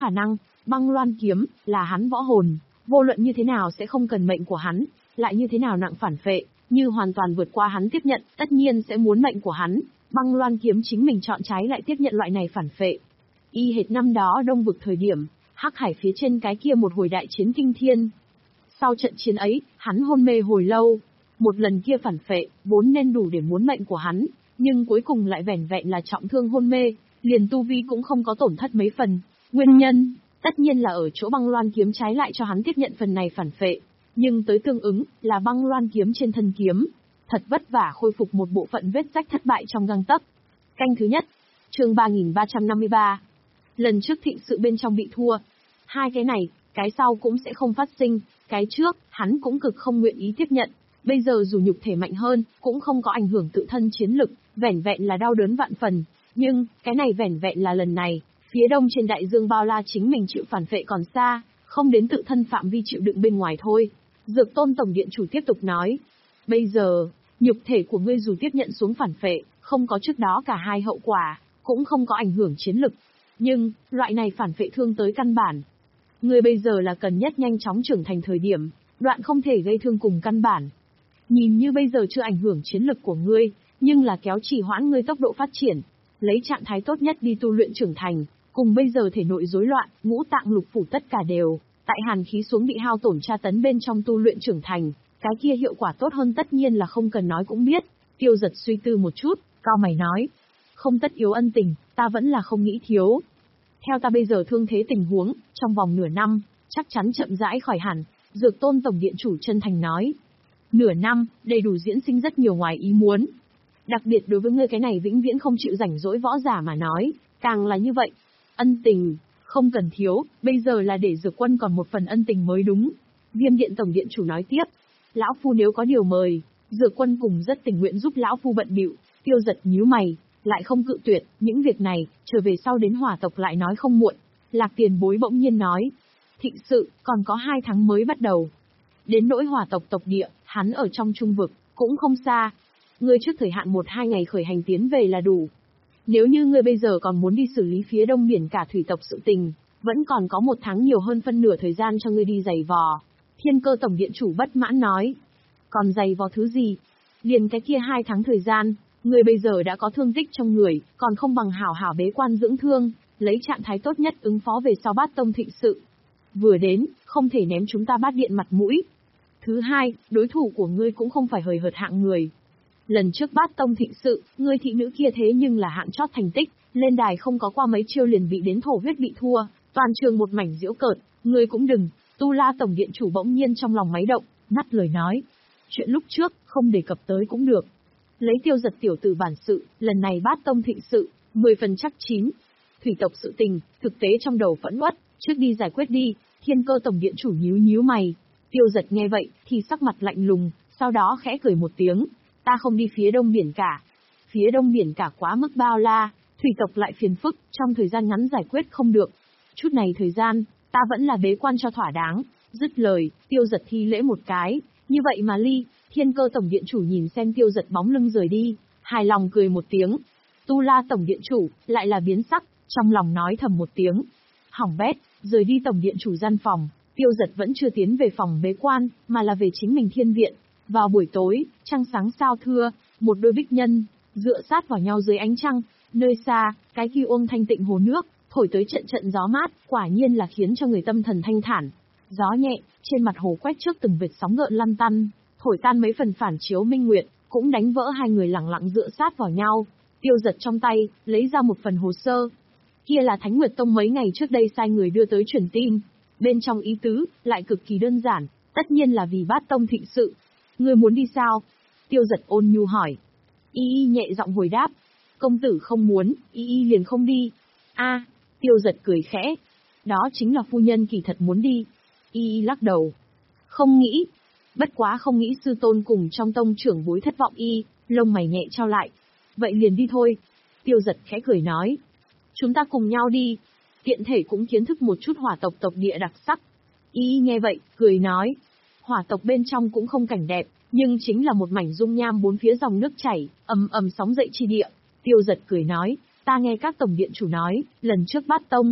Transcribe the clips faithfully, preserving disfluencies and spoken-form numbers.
khả năng, băng loan kiếm, là hắn võ hồn, vô luận như thế nào sẽ không cần mệnh của hắn, lại như thế nào nặng phản phệ, như hoàn toàn vượt qua hắn tiếp nhận, tất nhiên sẽ muốn mệnh của hắn, băng loan kiếm chính mình chọn trái lại tiếp nhận loại này phản phệ. Y hệt năm đó Đông vực thời điểm, Hắc Hải phía trên cái kia một hồi đại chiến kinh thiên. Sau trận chiến ấy, hắn hôn mê hồi lâu, một lần kia phản phệ, vốn nên đủ để muốn mệnh của hắn, nhưng cuối cùng lại vẻn vẹn là trọng thương hôn mê, liền tu vi cũng không có tổn thất mấy phần. Nguyên nhân, tất nhiên là ở chỗ băng loan kiếm trái lại cho hắn tiếp nhận phần này phản phệ, nhưng tới tương ứng, là băng loan kiếm trên thân kiếm. Thật vất vả khôi phục một bộ phận vết rách thất bại trong gang tấc. Canh thứ nhất, chương ba nghìn ba trăm năm mươi ba. Lần trước thịnh sự bên trong bị thua. Hai cái này, cái sau cũng sẽ không phát sinh, cái trước, hắn cũng cực không nguyện ý tiếp nhận. Bây giờ dù nhục thể mạnh hơn, cũng không có ảnh hưởng tự thân chiến lực, vẻn vẹn là đau đớn vạn phần. Nhưng, cái này vẻn vẹn là lần này, phía đông trên đại dương bao la chính mình chịu phản phệ còn xa, không đến tự thân phạm vi chịu đựng bên ngoài thôi. Dược Tôn Tổng Điện Chủ tiếp tục nói. Bây giờ, nhục thể của ngươi dù tiếp nhận xuống phản phệ, không có trước đó cả hai hậu quả, cũng không có ảnh hưởng chiến lực. Nhưng, loại này phản phệ thương tới căn bản. Ngươi bây giờ là cần nhất nhanh chóng trưởng thành thời điểm, đoạn không thể gây thương cùng căn bản. Nhìn như bây giờ chưa ảnh hưởng chiến lực của ngươi, nhưng là kéo trì hoãn ngươi tốc độ phát triển, lấy trạng thái tốt nhất đi tu luyện trưởng thành, cùng bây giờ thể nội rối loạn, ngũ tạng lục phủ tất cả đều, tại hàn khí xuống bị hao tổn tra tấn bên trong tu luyện trưởng thành, cái kia hiệu quả tốt hơn tất nhiên là không cần nói cũng biết. Tiêu Giật suy tư một chút, cao mày nói, không tất yếu ân tình, ta vẫn là không nghĩ thiếu. Theo ta bây giờ thương thế tình huống, trong vòng nửa năm, chắc chắn chậm rãi khỏi hẳn, Dược Tôn Tổng Điện Chủ chân thành nói. Nửa năm, đầy đủ diễn sinh rất nhiều ngoài ý muốn. Đặc biệt đối với ngươi cái này vĩnh viễn không chịu rảnh rỗi võ giả mà nói, càng là như vậy. Ân tình, không cần thiếu, bây giờ là để Dược Quân còn một phần ân tình mới đúng. Viêm Điện Tổng Điện Chủ nói tiếp. Lão Phu nếu có điều mời, Dược Quân cùng rất tình nguyện giúp Lão Phu bận bịu. Tiêu Giật nhíu mày, lại không cự tuyệt, những việc này, trở về sau đến hỏa tộc lại nói không muộn. Lạc Tiền Bối bỗng nhiên nói. Thịnh sự, còn có hai tháng mới bắt đầu. Đến nỗi hỏa tộc tộc địa, hắn ở trong trung vực, cũng không xa. Ngươi trước thời hạn một hai ngày khởi hành tiến về là đủ. Nếu như ngươi bây giờ còn muốn đi xử lý phía đông biển cả thủy tộc sự tình, vẫn còn có một tháng nhiều hơn phân nửa thời gian cho ngươi đi giày vò. Thiên Cơ Tổng Điện Chủ bất mãn nói. Còn giày vò thứ gì? Liền cái kia hai tháng thời gian, ngươi bây giờ đã có thương tích trong người, còn không bằng hảo hảo bế quan dưỡng thương, lấy trạng thái tốt nhất ứng phó về sau Bát Tông thịnh sự. Vừa đến, không thể ném chúng ta Bát Điện mặt mũi. Thứ hai, đối thủ của ngươi cũng không phải hời hợt hạng người. Lần trước Bát Tông thịnh sự, ngươi thị nữ kia thế nhưng là hạng chót thành tích, lên đài không có qua mấy chiêu liền bị đến thổ huyết bị thua, toàn trường một mảnh giễu cợt, ngươi cũng đừng. Tu La Tổng Điện Chủ bỗng nhiên trong lòng máy động, ngắt lời nói. Chuyện lúc trước, không đề cập tới cũng được. Lấy Tiêu Giật tiểu tử bản sự, lần này Bát Tông thịnh sự, mười phần chắc chín. Thủy tộc sự tình, thực tế trong đầu phẫn uất, trước đi giải quyết đi. Thiên Cơ Tổng Điện Chủ nhíu nhíu mày. Tiêu Giật nghe vậy, thì sắc mặt lạnh lùng, sau đó khẽ cười một tiếng. Ta không đi phía đông biển cả. Phía đông biển cả quá mức bao la, thủy tộc lại phiền phức, trong thời gian ngắn giải quyết không được. Chút này thời gian, ta vẫn là bế quan cho thỏa đáng. Dứt lời, Tiêu Giật thi lễ một cái. Như vậy mà ly. Thiên Cơ Tổng Điện Chủ nhìn xem Tiêu Giật bóng lưng rời đi, hài lòng cười một tiếng. Tu La Tổng Điện Chủ, lại là biến sắc, trong lòng nói thầm một tiếng. Hỏng bét, rời đi Tổng Điện Chủ gian phòng, Tiêu Giật vẫn chưa tiến về phòng bế quan, mà là về chính mình thiên viện. Vào buổi tối, trăng sáng sao thưa, một đôi bích nhân, dựa sát vào nhau dưới ánh trăng, nơi xa, cái kia uông thanh tịnh hồ nước, thổi tới trận trận gió mát, quả nhiên là khiến cho người tâm thần thanh thản. Gió nhẹ, trên mặt hồ quét trước từng vệt sóng gợn lăn tăn, thổi tan mấy phần phản chiếu minh nguyệt, cũng đánh vỡ hai người lẳng lặng dựa sát vào nhau. Tiêu Giật trong tay, lấy ra một phần hồ sơ. Kia là Thánh Nguyệt Tông mấy ngày trước đây sai người đưa tới truyền tin. Bên trong ý tứ, lại cực kỳ đơn giản, tất nhiên là vì Bát Tông thịnh sự. Ngươi muốn đi sao? Tiêu Giật ôn nhu hỏi. Y Y nhẹ giọng hồi đáp. Công tử không muốn, Y Y liền không đi. A, Tiêu Giật cười khẽ. Đó chính là phu nhân kỳ thật muốn đi. Y Y lắc đầu. Không nghĩ. Bất quá không nghĩ sư tôn cùng trong tông trưởng bối thất vọng y, lông mày nhẹ trao lại. Vậy liền đi thôi. Tiêu Giật khẽ cười nói. Chúng ta cùng nhau đi. Tiện thể cũng kiến thức một chút hỏa tộc tộc địa đặc sắc. Y Y nghe vậy, cười nói. Hỏa tộc bên trong cũng không cảnh đẹp, nhưng chính là một mảnh dung nham bốn phía dòng nước chảy, ầm ầm sóng dậy chi địa. Tiêu Giật cười nói, ta nghe các tổng điện chủ nói, lần trước Bát Tông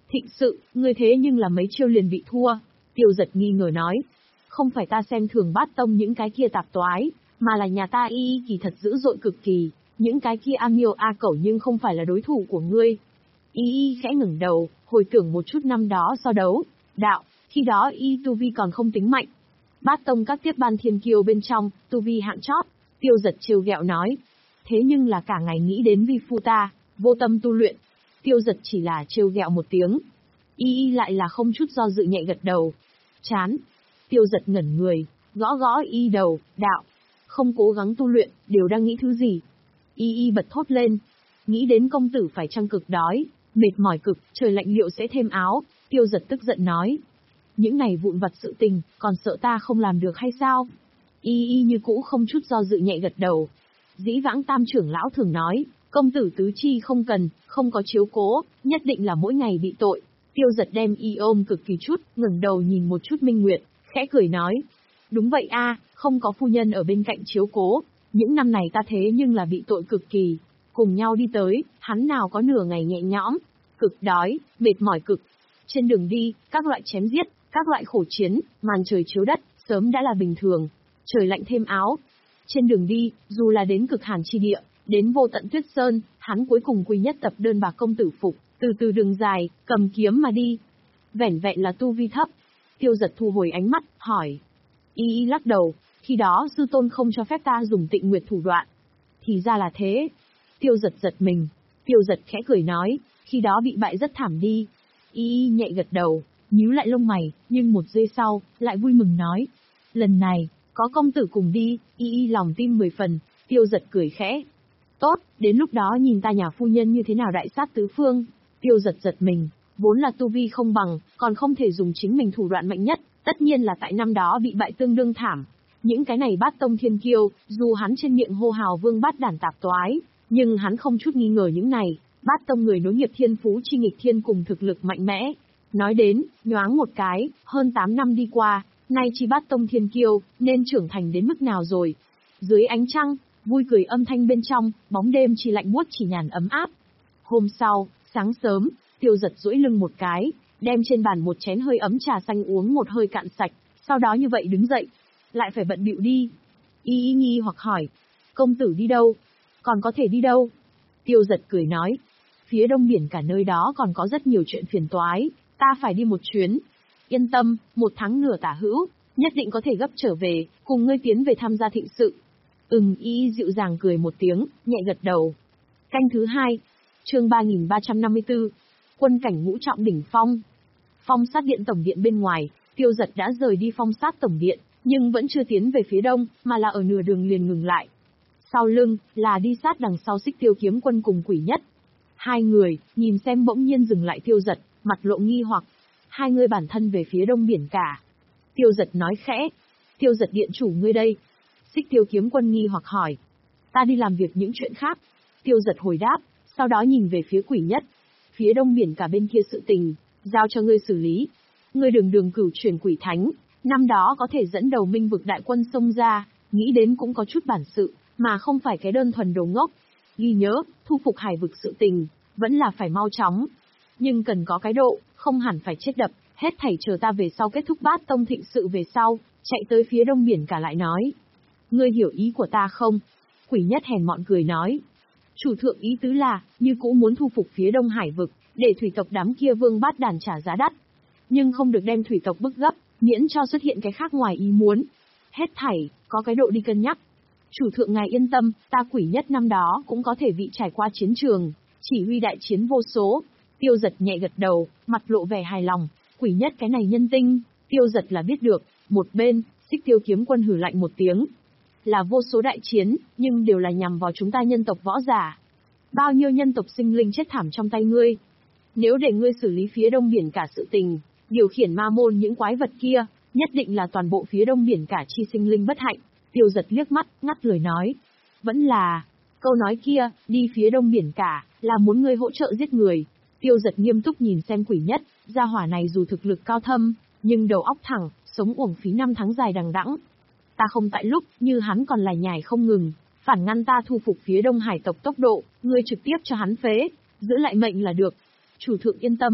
Thịnh sự, ngươi thế nhưng là mấy chiêu liền bị thua. Tiêu Giật nghi ngờ nói. Không phải ta xem thường Bát Tông những cái kia tạp toái, mà là nhà ta y y kỳ thật dữ dội cực kỳ, những cái kia A Miêu A Cẩu nhưng không phải là đối thủ của ngươi. Y y khẽ ngẩng đầu, hồi tưởng một chút năm đó so đấu, đạo, khi đó y tu vi còn không tính mạnh. Bát Tông các tiếp ban thiên kiêu bên trong, tu vi hạng chót, Tiêu Giật trêu ghẹo nói. Thế nhưng là cả ngày nghĩ đến vi phu ta, vô tâm tu luyện. Tiêu Giật chỉ là trêu ghẹo một tiếng. Y y lại là không chút do dự nhẹ gật đầu. Chán. Tiêu Giật ngẩn người, gõ gõ y đầu, đạo. Không cố gắng tu luyện, đều đang nghĩ thứ gì? Y y bật thốt lên. Nghĩ đến công tử phải chăng cực đói, mệt mỏi cực, trời lạnh liệu sẽ thêm áo. Tiêu Giật tức giận nói. Những này vụn vặt sự tình, còn sợ ta không làm được hay sao? Y y như cũ không chút do dự nhẹ gật đầu. Dĩ vãng tam trưởng lão thường nói, công tử tứ chi không cần, không có chiếu cố, nhất định là mỗi ngày bị tội. Tiêu Giật đem y ôm cực kỳ chút, ngẩng đầu nhìn một chút Minh Nguyệt, khẽ cười nói. Đúng vậy a, không có phu nhân ở bên cạnh chiếu cố, những năm này ta thế nhưng là bị tội cực kỳ. Cùng nhau đi tới, hắn nào có nửa ngày nhẹ nhõm, cực đói, mệt mỏi cực. Trên đường đi, các loại chém giết, các loại khổ chiến, màn trời chiếu đất, sớm đã là bình thường. Trời lạnh thêm áo. Trên đường đi, dù là đến cực hàn chi địa, đến vô tận tuyết sơn, hắn cuối cùng quy nhất tập đơn bạc công tử phục, từ từ đường dài, cầm kiếm mà đi. Vẻn vẹn là tu vi thấp. Tiêu Giật thu hồi ánh mắt, hỏi. Y y lắc đầu, khi đó sư tôn không cho phép ta dùng Tịnh Nguyệt thủ đoạn. Thì ra là thế. Tiêu Giật giật mình. Tiêu Giật khẽ cười nói, khi đó bị bại rất thảm đi. Y y nhẹ gật đầu, nhíu lại lông mày, nhưng một giây sau, lại vui mừng nói. Lần này, có công tử cùng đi, y y lòng tin mười phần. Tiêu Giật cười khẽ. Tốt, đến lúc đó nhìn ta nhà phu nhân như thế nào đại sát tứ phương. Tiêu Giật giật mình, vốn là tu vi không bằng, còn không thể dùng chính mình thủ đoạn mạnh nhất, tất nhiên là tại năm đó bị bại tương đương thảm. Những cái này Bát Tông thiên kiêu, dù hắn trên miệng hô hào vương bát đản tạp toái, nhưng hắn không chút nghi ngờ những này, Bát Tông người nối nghiệp thiên phú chi nghịch thiên cùng thực lực mạnh mẽ. Nói đến, nhoáng một cái, hơn tám năm đi qua, nay chi Bát Tông thiên kiêu, nên trưởng thành đến mức nào rồi? Dưới ánh trăng, vui cười âm thanh bên trong, bóng đêm chỉ lạnh buốt chỉ nhàn ấm áp. Hôm sau, sáng sớm, Tiêu Giật duỗi lưng một cái, đem trên bàn một chén hơi ấm trà xanh uống một hơi cạn sạch, sau đó như vậy đứng dậy, lại phải bận bịu đi. Y y nghi hoặc hỏi, công tử đi đâu? Còn có thể đi đâu? Tiêu Giật cười nói, phía đông biển cả nơi đó còn có rất nhiều chuyện phiền toái, ta phải đi một chuyến. Yên tâm, một tháng nửa tả hữu, nhất định có thể gấp trở về, cùng ngươi tiến về tham gia thịnh sự. Ừm, y y dịu dàng cười một tiếng, nhẹ gật đầu. Canh thứ hai, chương ba nghìn ba trăm năm mươi tư, quân cảnh ngũ trọng đỉnh phong. Phong sát điện tổng điện bên ngoài, Tiêu Giật đã rời đi phong sát tổng điện, nhưng vẫn chưa tiến về phía đông, mà là ở nửa đường liền ngừng lại. Sau lưng, là đi sát đằng sau Xích Tiêu kiếm quân cùng Quỷ Nhất. Hai người, nhìn xem bỗng nhiên dừng lại Tiêu Giật, mặt lộ nghi hoặc. Hai người bản thân về phía đông biển cả. Tiêu Giật nói khẽ. Tiêu Giật điện chủ ngươi đây. Xích Tiêu kiếm quân nghi hoặc hỏi. Ta đi làm việc những chuyện khác. Tiêu Giật hồi đáp, sau đó nhìn về phía Quỷ Nhất. Phía đông biển cả bên kia sự tình, giao cho ngươi xử lý. Ngươi đường đường cửu chuyển quỷ thánh, năm đó có thể dẫn đầu minh vực đại quân xông ra, nghĩ đến cũng có chút bản sự, mà không phải cái đơn thuần đồ ngốc. Ghi nhớ, thu phục hải vực sự tình, vẫn là phải mau chóng. Nhưng cần có cái độ, không hẳn phải chết đập, hết thảy chờ ta về sau kết thúc Bát Tông thịnh sự về sau, chạy tới phía đông biển cả lại nói. Ngươi hiểu ý của ta không? Quỷ Nhất hèn mọn cười nói. Chủ thượng ý tứ là, như cũ muốn thu phục phía đông hải vực, để thủy tộc đám kia vương bát đàn trả giá đắt. Nhưng không được đem thủy tộc bức gấp, miễn cho xuất hiện cái khác ngoài ý muốn. Hết thảy, có cái độ đi cân nhắc. Chủ thượng ngài yên tâm, ta Quỷ Nhất năm đó cũng có thể vị trải qua chiến trường, chỉ huy đại chiến vô số. Tiêu Giật nhẹ gật đầu, mặt lộ vẻ hài lòng. Quỷ Nhất cái này nhân tinh, Tiêu Giật là biết được. Một bên, Xích Tiêu kiếm quân hử lạnh một tiếng. Là vô số đại chiến, nhưng đều là nhằm vào chúng ta nhân tộc võ giả. Bao nhiêu nhân tộc sinh linh chết thảm trong tay ngươi. Nếu để ngươi xử lý phía đông biển cả sự tình, điều khiển ma môn những quái vật kia, nhất định là toàn bộ phía đông biển cả chi sinh linh bất hạnh. Tiêu Giật liếc mắt, ngắt lời nói. Vẫn là, câu nói kia, đi phía đông biển cả, là muốn ngươi hỗ trợ giết người. Tiêu Giật nghiêm túc nhìn xem Quỷ Nhất, gia hỏa này dù thực lực cao thâm, nhưng đầu óc thẳng, sống uổng phí năm tháng dài đằng đẵng. Ta không tại lúc, như hắn còn lải nhải không ngừng, phản ngăn ta thu phục phía đông hải tộc tốc độ, ngươi trực tiếp cho hắn phế, giữ lại mệnh là được. Chủ thượng yên tâm.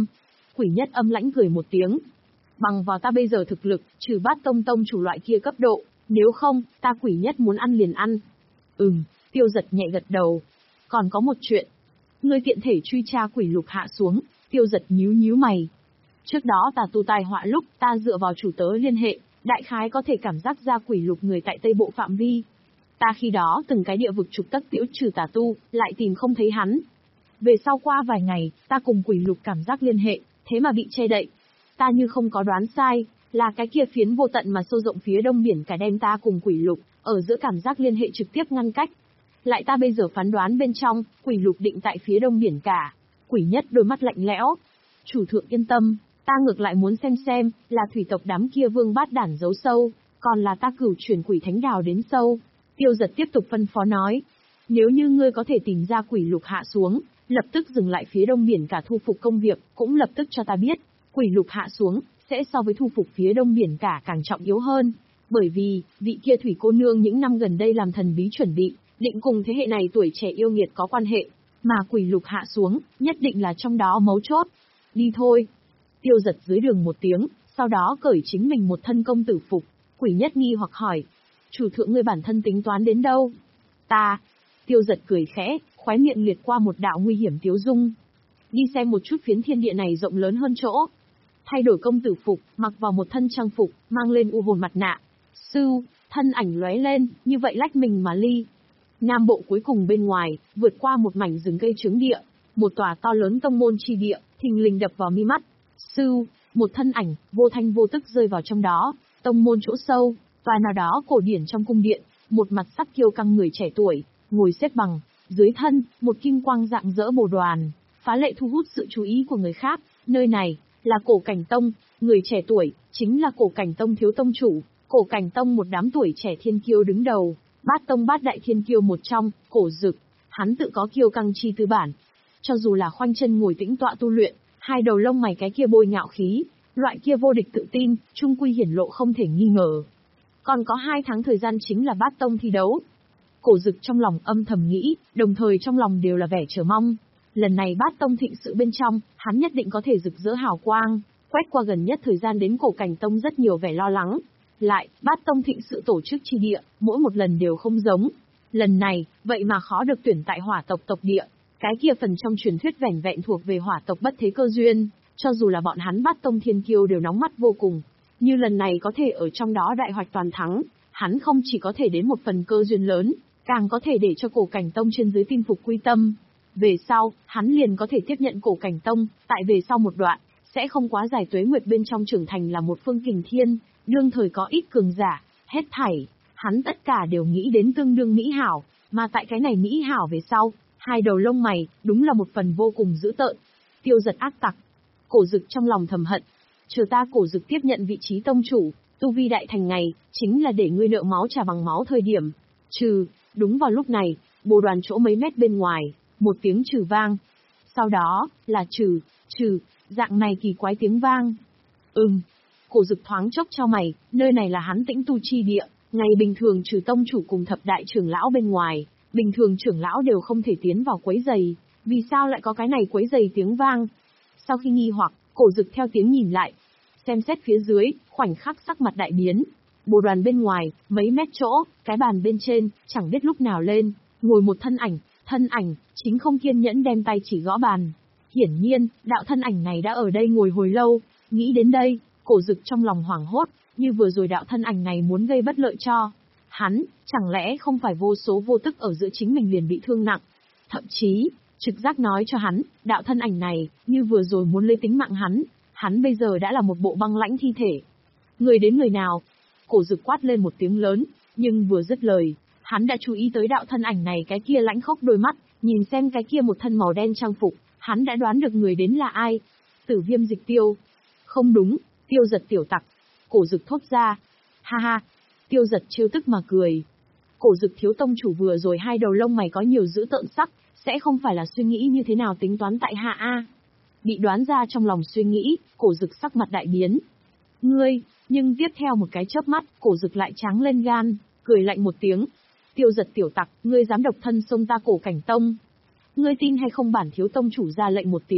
Quỷ Nhất âm lãnh cười một tiếng. Bằng vào ta bây giờ thực lực, trừ Bát Tông tông chủ loại kia cấp độ, nếu không, ta Quỷ Nhất muốn ăn liền ăn. Ừm, Tiêu Giật nhẹ gật đầu. Còn có một chuyện. Ngươi tiện thể truy tra Quỷ Lục hạ xuống, Tiêu Giật nhíu nhíu mày. Trước đó ta tu tai họa lúc, ta dựa vào chủ tớ liên hệ, đại khái có thể cảm giác ra Quỷ Lục người tại Tây Bộ phạm vi. Ta khi đó từng cái địa vực trục tất tiễu trừ tà tu, lại tìm không thấy hắn. Về sau qua vài ngày, ta cùng Quỷ Lục cảm giác liên hệ, thế mà bị che đậy. Ta như không có đoán sai, là cái kia phiến vô tận mà sâu rộng phía đông biển cả đem ta cùng Quỷ Lục, ở giữa cảm giác liên hệ trực tiếp ngăn cách. Lại ta bây giờ phán đoán bên trong, Quỷ Lục định tại phía đông biển cả. Quỷ Nhất đôi mắt lạnh lẽo. Chủ thượng yên tâm, ta ngược lại muốn xem xem, là thủy tộc đám kia vương bát đản giấu sâu, còn là ta cửu chuyển quỷ thánh đào đến sâu. Tiêu Giật tiếp tục phân phó nói. Nếu như ngươi có thể tìm ra Quỷ Lục hạ xuống, lập tức dừng lại phía đông biển cả thu phục công việc, cũng lập tức cho ta biết, Quỷ Lục hạ xuống, sẽ so với thu phục phía đông biển cả càng trọng yếu hơn. Bởi vì, vị kia thủy cô nương những năm gần đây làm thần bí chuẩn bị, định cùng thế hệ này tuổi trẻ yêu nghiệt có quan hệ, mà Quỷ Lục hạ xuống, nhất định là trong đó mấu chốt. Đi thôi. Tiêu Giật dưới đường một tiếng, sau đó cởi chính mình một thân công tử phục. Quỷ Nhất nghi hoặc hỏi. Chủ thượng ngươi bản thân tính toán đến đâu? Ta. Tiêu Giật cười khẽ, khóe miệng liệt qua một đạo nguy hiểm tiếu dung. Đi xem một chút phiến thiên địa này rộng lớn hơn chỗ. Thay đổi công tử phục, mặc vào một thân trang phục, mang lên u hồn mặt nạ. Sưu, thân ảnh lóe lên, như vậy lách mình mà ly. Nam bộ cuối cùng bên ngoài, vượt qua một mảnh rừng cây trướng địa, một tòa to lớn tông môn chi địa, thình lình đập vào mi mắt. Sưu, một thân ảnh, vô thanh vô tức rơi vào trong đó, tông môn chỗ sâu, tòa nào đó cổ điển trong cung điện, một mặt sắc kiêu căng người trẻ tuổi, ngồi xếp bằng, dưới thân, một kim quang dạng dỡ bồ đoàn, phá lệ thu hút sự chú ý của người khác. Nơi này, là Cổ Cảnh Tông, người trẻ tuổi, chính là Cổ Cảnh Tông thiếu tông chủ, Cổ Cảnh Tông một đám tuổi trẻ thiên kiêu đứng đầu, bát tông bát đại thiên kiêu một trong, Cổ Dực, hắn tự có kiêu căng chi tư bản. Cho dù là khoanh chân ngồi tĩnh tọa tu luyện, hai đầu lông mày cái kia bôi ngạo khí, loại kia vô địch tự tin, trung quy hiển lộ không thể nghi ngờ. Còn có hai tháng thời gian chính là bát tông thi đấu. Cổ Dực trong lòng âm thầm nghĩ, đồng thời trong lòng đều là vẻ chờ mong. Lần này bát tông thịnh sự bên trong, hắn nhất định có thể rực rỡ hào quang, quét qua gần nhất thời gian đến Cổ Cảnh Tông rất nhiều vẻ lo lắng. Lại, bát tông thịnh sự tổ chức chi địa, mỗi một lần đều không giống. Lần này, vậy mà khó được tuyển tại hỏa tộc tộc địa. Cái kia phần trong truyền thuyết vẻn vẹn thuộc về hỏa tộc bất thế cơ duyên, cho dù là bọn hắn bát tông thiên kiêu đều nóng mắt vô cùng. Như lần này có thể ở trong đó đại hoạch toàn thắng, hắn không chỉ có thể đến một phần cơ duyên lớn, càng có thể để cho Cổ Cảnh Tông trên dưới tin phục quy tâm. Về sau, hắn liền có thể tiếp nhận Cổ Cảnh Tông, tại về sau một đoạn, sẽ không quá dài tuế nguyệt bên trong trưởng thành là một phương kình thiên, đương thời có ít cường giả, hết thảy, hắn tất cả đều nghĩ đến tương đương mỹ hảo, mà tại cái này mỹ hảo về sau, hai đầu lông mày, đúng là một phần vô cùng dữ tợn. Tiêu Giật ác tặc. Cổ Dực trong lòng thầm hận. Chờ ta Cổ Dực tiếp nhận vị trí tông chủ, tu vi đại thành ngày, chính là để ngươi nợ máu trả bằng máu thời điểm. Trừ, đúng vào lúc này, bồ đoàn chỗ mấy mét bên ngoài, một tiếng trừ vang. Sau đó, là trừ, trừ, dạng này kỳ quái tiếng vang. Ừm. Cổ Dực thoáng chốc cho mày, nơi này là hắn tĩnh tu chi địa, ngày bình thường trừ tông chủ cùng thập đại trưởng lão bên ngoài, bình thường trưởng lão đều không thể tiến vào quấy giày, vì sao lại có cái này quấy giày tiếng vang? Sau khi nghi hoặc, Cổ Dực theo tiếng nhìn lại, xem xét phía dưới, khoảnh khắc sắc mặt đại biến. Bồ đoàn bên ngoài, mấy mét chỗ, cái bàn bên trên, chẳng biết lúc nào lên, ngồi một thân ảnh, thân ảnh, chính không kiên nhẫn đem tay chỉ gõ bàn. Hiển nhiên, đạo thân ảnh này đã ở đây ngồi hồi lâu, nghĩ đến đây, Cổ Dực trong lòng hoảng hốt, như vừa rồi đạo thân ảnh này muốn gây bất lợi cho hắn, chẳng lẽ không phải vô số vô tức ở giữa chính mình liền bị thương nặng. Thậm chí, trực giác nói cho hắn, đạo thân ảnh này, như vừa rồi muốn lấy tính mạng hắn, hắn bây giờ đã là một bộ băng lãnh thi thể. Người đến người nào? Cổ Dực quát lên một tiếng lớn, nhưng vừa dứt lời, hắn đã chú ý tới đạo thân ảnh này cái kia lãnh khốc đôi mắt, nhìn xem cái kia một thân màu đen trang phục, hắn đã đoán được người đến là ai. Tử Viêm Dịch Tiêu. Không đúng, Tiêu Giật tiểu tặc. Cổ Dực thốt ra. Ha ha. Tiêu Giật trêu tức mà cười. Cổ Dực thiếu tông chủ vừa rồi hai đầu lông mày có nhiều dữ tợn sắc, sẽ không phải là suy nghĩ như thế nào tính toán tại hạ a. Bị đoán ra trong lòng suy nghĩ, Cổ Dực sắc mặt đại biến. Ngươi, nhưng tiếp theo một cái chớp mắt, Cổ Dực lại tráng lên gan, cười lạnh một tiếng. Tiêu Giật tiểu tặc, ngươi dám độc thân xông ta Cổ Cảnh Tông. Ngươi tin hay không bản thiếu tông chủ ra lệnh một tiếng,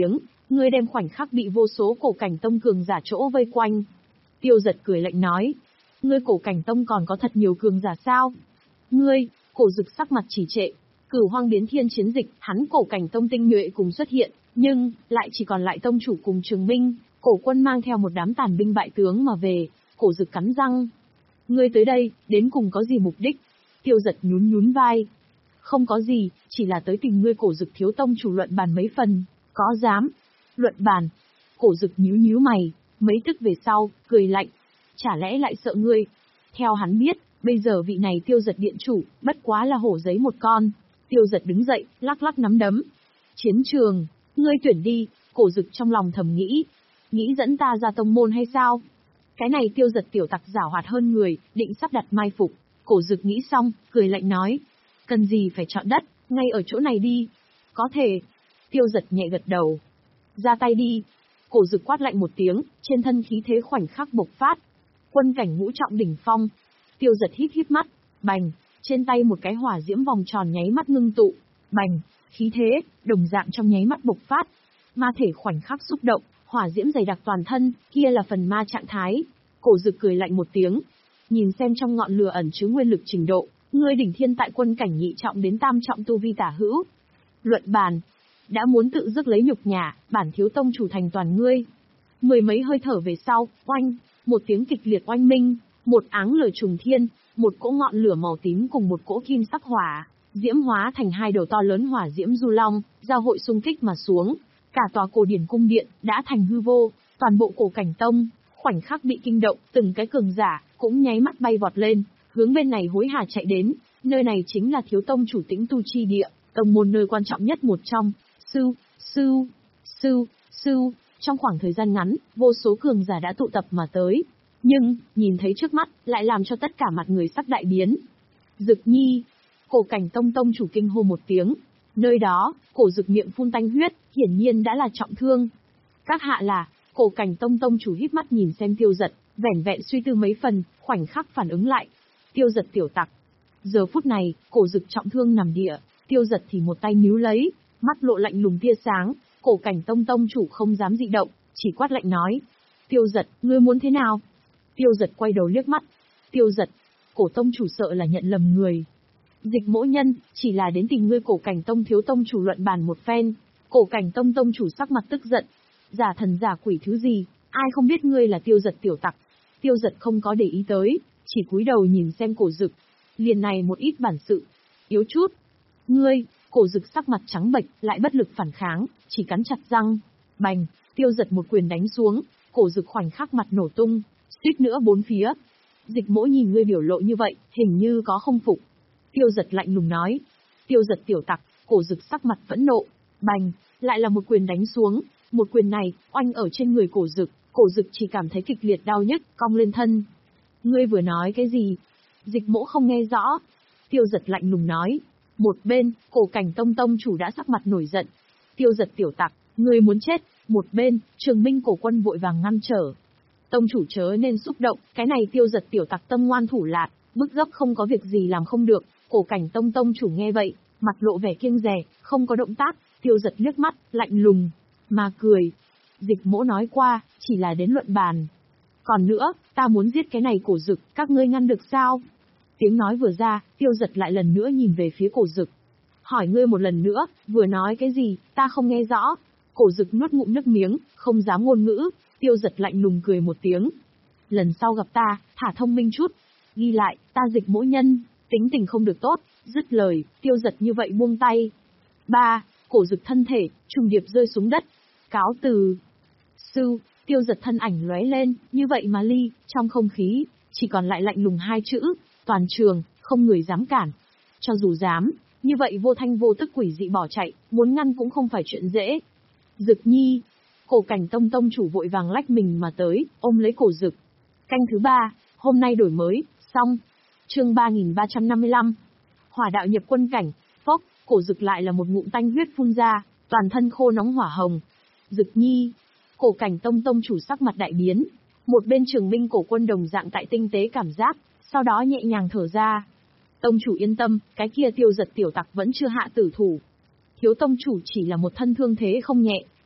ngươi đem khoảnh khắc bị vô số cổ cảnh tông cường giả chỗ vây quanh. Tiêu Giật cười lạnh nói, ngươi cổ cảnh tông còn có thật nhiều cường giả sao? Ngươi, Cổ Dực sắc mặt trì trệ, Cửu Hoang biến thiên chiến dịch, hắn cổ cảnh tông tinh nhuệ cùng xuất hiện, nhưng lại chỉ còn lại tông chủ cùng Trường Minh, cổ quân mang theo một đám tàn binh bại tướng mà về. Cổ Dực cắn răng, ngươi tới đây, đến cùng có gì mục đích? Tiêu Giật nhún nhún vai, không có gì, chỉ là tới tìm ngươi. Cổ Dực thiếu tông chủ luận bàn mấy phần. Có dám? Luận bàn? Cổ Dực nhíu nhíu mày, mấy tức về sau, cười lạnh, chả lẽ lại sợ ngươi? Theo hắn biết, bây giờ vị này Tiêu Giật điện chủ, bất quá là hổ giấy một con. Tiêu Giật đứng dậy, lắc lắc nắm đấm. Chiến trường, ngươi tuyển đi. Cổ Dực trong lòng thầm nghĩ, nghĩ dẫn ta ra tông môn hay sao? Cái này Tiêu Giật tiểu tặc giảo hoạt hơn người, định sắp đặt mai phục. Cổ Dực nghĩ xong, cười lạnh nói, cần gì phải chọn đất, ngay ở chỗ này đi. Có thể. Tiêu Giật nhẹ gật đầu. Ra tay đi. Cổ Dực quát lạnh một tiếng, trên thân khí thế khoảnh khắc bộc phát. Quân cảnh ngũ trọng đỉnh phong. Tiêu Giật híp híp mắt, bành, trên tay một cái hỏa diễm vòng tròn nháy mắt ngưng tụ, bành, khí thế, đồng dạng trong nháy mắt bộc phát. Ma thể khoảnh khắc xúc động, hỏa diễm dày đặc toàn thân, kia là phần ma trạng thái. Cổ Dực cười lạnh một tiếng, nhìn xem trong ngọn lửa ẩn chứa nguyên lực trình độ, ngươi đỉnh thiên tại quân cảnh nhị trọng đến tam trọng tu vi tả hữu. Luận bàn, đã muốn tự dứt lấy nhục nhã, bản thiếu tông chủ thành toàn ngươi. Mười mấy hơi thở về sau, oanh, một tiếng kịch liệt oanh minh, một áng lửa trùng thiên, một cỗ ngọn lửa màu tím cùng một cỗ kim sắc hỏa diễm hóa thành hai đầu to lớn hỏa diễm du long, giao hội xung kích mà xuống. Cả tòa cổ điển cung điện đã thành hư vô, toàn bộ cổ cảnh tông khoảnh khắc bị kinh động, từng cái cường giả cũng nháy mắt bay vọt lên, hướng bên này hối hả chạy đến. Nơi này chính là thiếu tông chủ Tĩnh Tu chi địa, tông môn nơi quan trọng nhất một trong. Sư, sư, sư, sư, trong khoảng thời gian ngắn, vô số cường giả đã tụ tập mà tới. Nhưng, nhìn thấy trước mắt, lại làm cho tất cả mặt người sắc đại biến. Dực Nhi, cổ cảnh tông tông chủ kinh hô một tiếng. Nơi đó, cổ Dực miệng phun tanh huyết, hiển nhiên đã là trọng thương. Các hạ là, cổ cảnh tông tông chủ híp mắt nhìn xem Tiêu Giật, vẻn vẹn suy tư mấy phần, khoảnh khắc phản ứng lại. Tiêu Giật tiểu tặc. Giờ phút này, cổ Dực trọng thương nằm địa, Tiêu Giật thì một tay níu lấy, mắt lộ lạnh lùng tia sáng. Cổ cảnh tông tông chủ không dám dị động, chỉ quát lạnh nói, Tiêu Giật, ngươi muốn thế nào? Tiêu Giật quay đầu liếc mắt. Tiêu Giật, cổ tông chủ sợ là nhận lầm người. Dịch Mỗ Nhân, chỉ là đến tìm ngươi cổ cảnh tông thiếu tông chủ luận bàn một phen. Cổ cảnh tông tông chủ sắc mặt tức giận. Giả thần giả quỷ thứ gì, ai không biết ngươi là Tiêu Giật tiểu tặc. Tiêu Giật không có để ý tới, chỉ cúi đầu nhìn xem cổ Dực. Liền này một ít bản sự, yếu chút. Ngươi, cổ Dực sắc mặt trắng bệch, lại bất lực phản kháng, chỉ cắn chặt răng. Bành, Tiêu Giật một quyền đánh xuống, cổ Dực khoảnh khắc mặt nổ tung, suýt nữa bốn phía. Dịch Mỗ nhìn ngươi biểu lộ như vậy, hình như có không phục. Tiêu Giật lạnh lùng nói. Tiêu Giật tiểu tặc, cổ Dực sắc mặt phẫn nộ. Bành, lại là một quyền đánh xuống, một quyền này, oanh ở trên người cổ Dực, cổ Dực chỉ cảm thấy kịch liệt đau nhức, cong lên thân. Ngươi vừa nói cái gì? Dịch Mỗ không nghe rõ. Tiêu Giật lạnh lùng nói. Một bên, cổ cảnh tông tông chủ đã sắc mặt nổi giận. Tiêu Giật tiểu tặc, ngươi muốn chết. Một bên, Trường Minh cổ quân vội vàng ngăn trở. Tông chủ chớ nên xúc động, cái này Tiêu Giật tiểu tặc tâm ngoan thủ lạt, bức dốc không có việc gì làm không được. Cổ cảnh tông tông chủ nghe vậy, mặt lộ vẻ kiêng dè, không có động tác. Tiêu Giật liếc mắt, lạnh lùng, mà cười. Dịch Mỗ nói qua, chỉ là đến luận bàn. Còn nữa, ta muốn giết cái này cổ Dực, các ngươi ngăn được sao? Tiếng nói vừa ra, Tiêu Giật lại lần nữa nhìn về phía cổ Dực. Hỏi ngươi một lần nữa, vừa nói cái gì, ta không nghe rõ. Cổ Dực nuốt ngụm nước miếng, không dám ngôn ngữ. Tiêu Giật lạnh lùng cười một tiếng. Lần sau gặp ta, thả thông minh chút. Ghi lại, ta Dịch Mỗ Nhân, tính tình không được tốt. Dứt lời, Tiêu Giật như vậy buông tay. Ba, cổ Dực thân thể, trùng điệp rơi xuống đất. Cáo từ. Sư, Tiêu Giật thân ảnh lóe lên, như vậy mà ly, trong không khí, chỉ còn lại lạnh lùng hai chữ. Toàn trường, không người dám cản. Cho dù dám, như vậy vô thanh vô tức quỷ dị bỏ chạy, muốn ngăn cũng không phải chuyện dễ. Dực Nhi. Cổ cảnh tông tông chủ vội vàng lách mình mà tới, ôm lấy cổ Dực. Canh thứ ba, hôm nay đổi mới, xong. Chương ba nghìn ba trăm năm mươi lăm. Hỏa đạo nhập quân cảnh, phốc, cổ Dực lại là một ngụm tanh huyết phun ra, toàn thân khô nóng hỏa hồng. Dực Nhi. Cổ cảnh tông tông chủ sắc mặt đại biến. Một bên Trường Minh cổ quân đồng dạng tại tinh tế cảm giác, sau đó nhẹ nhàng thở ra. Tông chủ yên tâm, cái kia Tiêu Giật tiểu tặc vẫn chưa hạ tử thủ. Thiếu tông chủ chỉ là một thân thương thế không nhẹ,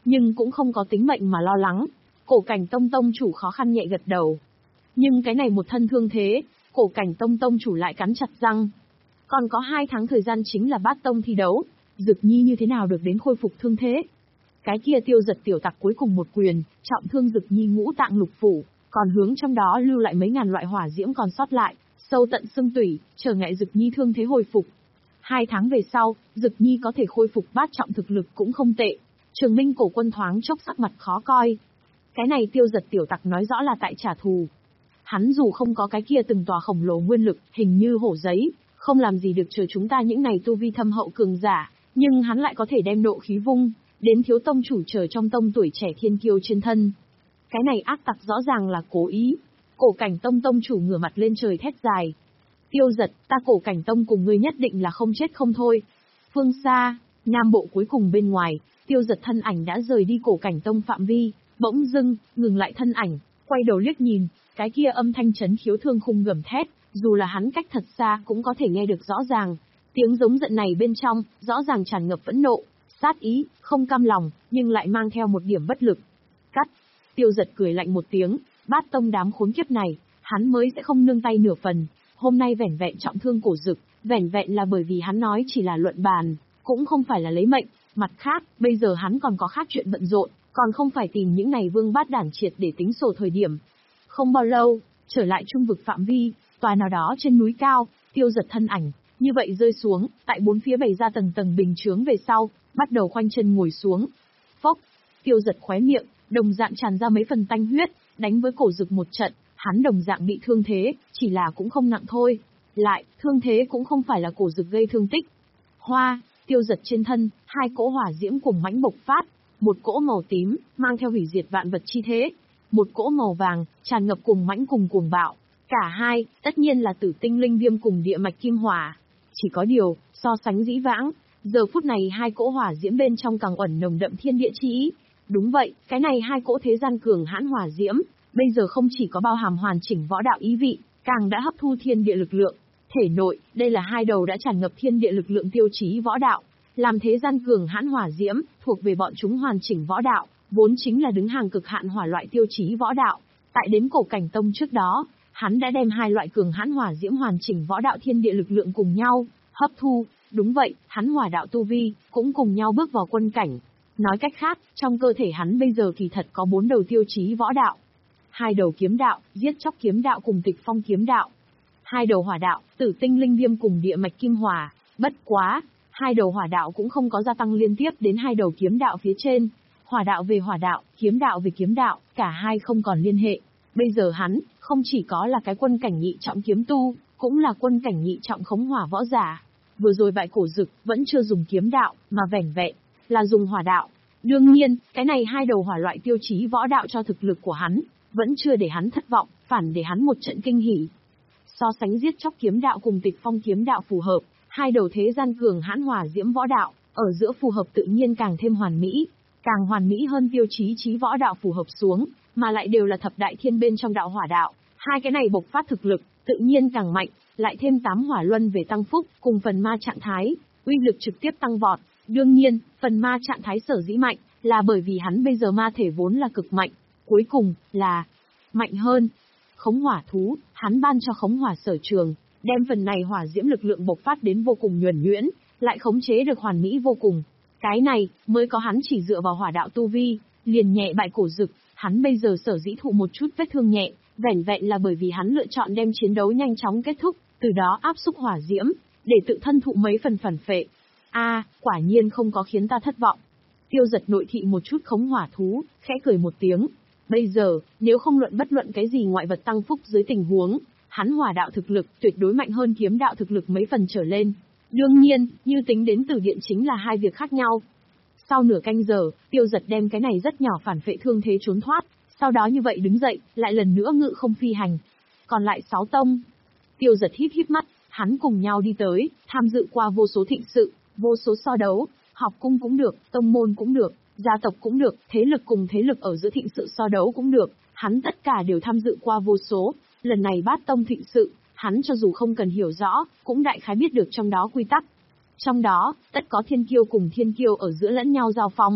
nhưng cũng không có tính mệnh mà lo lắng. Cổ Cảnh Tông tông chủ khó khăn nhẹ gật đầu. Nhưng cái này một thân thương thế, Cổ Cảnh Tông tông chủ lại cắn chặt răng. Còn có hai tháng thời gian chính là bát tông thi đấu, Dực Nhi như thế nào được đến khôi phục thương thế? Cái kia Tiêu Giật tiểu tặc cuối cùng một quyền, trọng thương Dực Nhi ngũ tạng lục phủ, còn hướng trong đó lưu lại mấy ngàn loại hỏa diễm còn sót lại, sâu tận xương tủy, trở ngại Dực Nhi thương thế hồi phục. Hai tháng về sau, Dực Nhi có thể khôi phục bát trọng thực lực cũng không tệ. Trường Minh Cổ Quân thoáng chốc sắc mặt khó coi. Cái này Tiêu Giật tiểu tặc nói rõ là tại trả thù. Hắn dù không có cái kia từng tòa khổng lồ nguyên lực, hình như hổ giấy, không làm gì được chờ chúng ta những này tu vi thâm hậu cường giả, nhưng hắn lại có thể đem nộ khí vung đến thiếu tông chủ chờ trong tông tuổi trẻ thiên kiêu trên thân. Cái này ác tặc rõ ràng là cố ý. Cổ Cảnh Tông tông chủ ngửa mặt lên trời thét dài. Tiêu Giật, ta Cổ Cảnh Tông cùng ngươi nhất định là không chết không thôi. Phương xa, nam bộ cuối cùng bên ngoài, Tiêu Giật thân ảnh đã rời đi Cổ Cảnh Tông phạm vi, bỗng dưng, ngừng lại thân ảnh, quay đầu liếc nhìn, cái kia âm thanh chấn khiếu thương khung gầm thét, dù là hắn cách thật xa cũng có thể nghe được rõ ràng. Tiếng giống giận này bên trong, rõ ràng tràn ngập phẫn nộ, sát ý, không cam lòng, nhưng lại mang theo một điểm bất lực. Cắt. Tiêu Giật cười lạnh một tiếng, bát tông đám khốn kiếp này, hắn mới sẽ không nương tay nửa phần. Hôm nay vẻn vẹn trọng thương Cổ Dực, vẻn vẹn là bởi vì hắn nói chỉ là luận bàn, cũng không phải là lấy mệnh. Mặt khác, bây giờ hắn còn có khác chuyện bận rộn, còn không phải tìm những này vương bát đản triệt để tính sổ thời điểm. Không bao lâu, trở lại trung vực phạm vi, tòa nào đó trên núi cao, Tiêu Giật thân ảnh, như vậy rơi xuống, tại bốn phía bày ra tầng tầng bình chướng về sau, bắt đầu khoanh chân ngồi xuống. Phốc, Tiêu Giật khóe miệng, đồng dạng tràn ra mấy phần tanh huyết, đánh với Cổ Dực một trận, hắn đồng dạng bị thương thế, chỉ là cũng không nặng thôi. Lại, thương thế cũng không phải là Cổ Dực gây thương tích. Hoa, Tiêu Giật trên thân, hai cỗ hỏa diễm cùng mãnh bộc phát, một cỗ màu tím, mang theo hủy diệt vạn vật chi thế, một cỗ màu vàng, tràn ngập cùng mãnh cùng cuồng bạo. Cả hai, tất nhiên là Tử Tinh Linh Viêm cùng Địa Mạch Kim Hỏa. Chỉ có điều, so sánh dĩ vãng, giờ phút này hai cỗ hỏa diễm bên trong càng ẩn nồng đậm thiên địa chi ý. Đúng vậy, cái này hai cỗ thế gian cường hãn hỏa diễm, bây giờ không chỉ có bao hàm hoàn chỉnh võ đạo ý vị, càng đã hấp thu thiên địa lực lượng. Thể nội, đây là hai đầu đã tràn ngập thiên địa lực lượng tiêu chí võ đạo. Làm thế gian cường hãn hỏa diễm, thuộc về bọn chúng hoàn chỉnh võ đạo, vốn chính là đứng hàng cực hạn hỏa loại tiêu chí võ đạo. Tại đến Cổ Cảnh Tông trước đó, hắn đã đem hai loại cường hãn hỏa diễm hoàn chỉnh võ đạo thiên địa lực lượng cùng nhau hấp thu. Đúng vậy, hắn hỏa đạo tu vi cũng cùng nhau bước vào quân cảnh. Nói cách khác, trong cơ thể hắn bây giờ kỳ thật có bốn đầu tiêu chí võ đạo. Hai đầu kiếm đạo, giết chóc kiếm đạo cùng tịch phong kiếm đạo. Hai đầu hỏa đạo, Tử Tinh Linh Viêm cùng Địa Mạch Kim Hỏa. Bất quá, hai đầu hỏa đạo cũng không có gia tăng liên tiếp đến hai đầu kiếm đạo phía trên. Hỏa đạo về hỏa đạo, kiếm đạo về kiếm đạo, cả hai không còn liên hệ. Bây giờ hắn, không chỉ có là cái quân cảnh nhị trọng kiếm tu, cũng là quân cảnh nhị trọng khống hỏa võ giả. Vừa rồi bại Cổ Dực, vẫn chưa dùng kiếm đạo, mà vẻn vẹn là dùng hỏa đạo. Đương nhiên, cái này hai đầu hỏa loại tiêu chí võ đạo cho thực lực của hắn, vẫn chưa để hắn thất vọng, phản để hắn một trận kinh hỉ. So sánh giết chóc kiếm đạo cùng tịch phong kiếm đạo phù hợp, hai đầu thế gian cường hãn hỏa diễm võ đạo, ở giữa phù hợp tự nhiên càng thêm hoàn mỹ, càng hoàn mỹ hơn tiêu chí chí võ đạo phù hợp xuống, mà lại đều là thập đại thiên bên trong đạo hỏa đạo, hai cái này bộc phát thực lực, tự nhiên càng mạnh, lại thêm tám hỏa luân về tăng phúc, cùng phần ma trạng thái, uy lực trực tiếp tăng vọt. Đương nhiên, phần ma trạng thái sở dĩ mạnh, là bởi vì hắn bây giờ ma thể vốn là cực mạnh, cuối cùng, là mạnh hơn. Khống hỏa thú, hắn ban cho khống hỏa sở trường, đem phần này hỏa diễm lực lượng bộc phát đến vô cùng nhuần nhuyễn, lại khống chế được hoàn mỹ vô cùng. Cái này, mới có hắn chỉ dựa vào hỏa đạo tu vi, liền nhẹ bại Cổ Dực, hắn bây giờ sở dĩ thụ một chút vết thương nhẹ, vẻn vẹn là bởi vì hắn lựa chọn đem chiến đấu nhanh chóng kết thúc, từ đó áp xúc hỏa diễm, để tự thân thụ mấy phần phản phệ. A, à, quả nhiên không có khiến ta thất vọng. Tiêu Giật nội thị một chút khống hỏa thú, khẽ cười một tiếng. Bây giờ, nếu không luận bất luận cái gì ngoại vật tăng phúc dưới tình huống, hắn hỏa đạo thực lực tuyệt đối mạnh hơn kiếm đạo thực lực mấy phần trở lên. Đương nhiên, như tính đến từ điện chính là hai việc khác nhau. Sau nửa canh giờ, Tiêu Giật đem cái này rất nhỏ phản phệ thương thế trốn thoát, sau đó như vậy đứng dậy, lại lần nữa ngự không phi hành. Còn lại sáu tông. Tiêu Giật híp híp mắt, hắn cùng nhau đi tới, tham dự qua vô số thịnh sự, vô số so đấu, học cung cũng được, tông môn cũng được, gia tộc cũng được, thế lực cùng thế lực ở giữa thịnh sự so đấu cũng được, hắn tất cả đều tham dự qua vô số. Lần này bát tông thịnh sự, hắn cho dù không cần hiểu rõ, cũng đại khái biết được trong đó quy tắc. Trong đó, tất có thiên kiêu cùng thiên kiêu ở giữa lẫn nhau giao phong.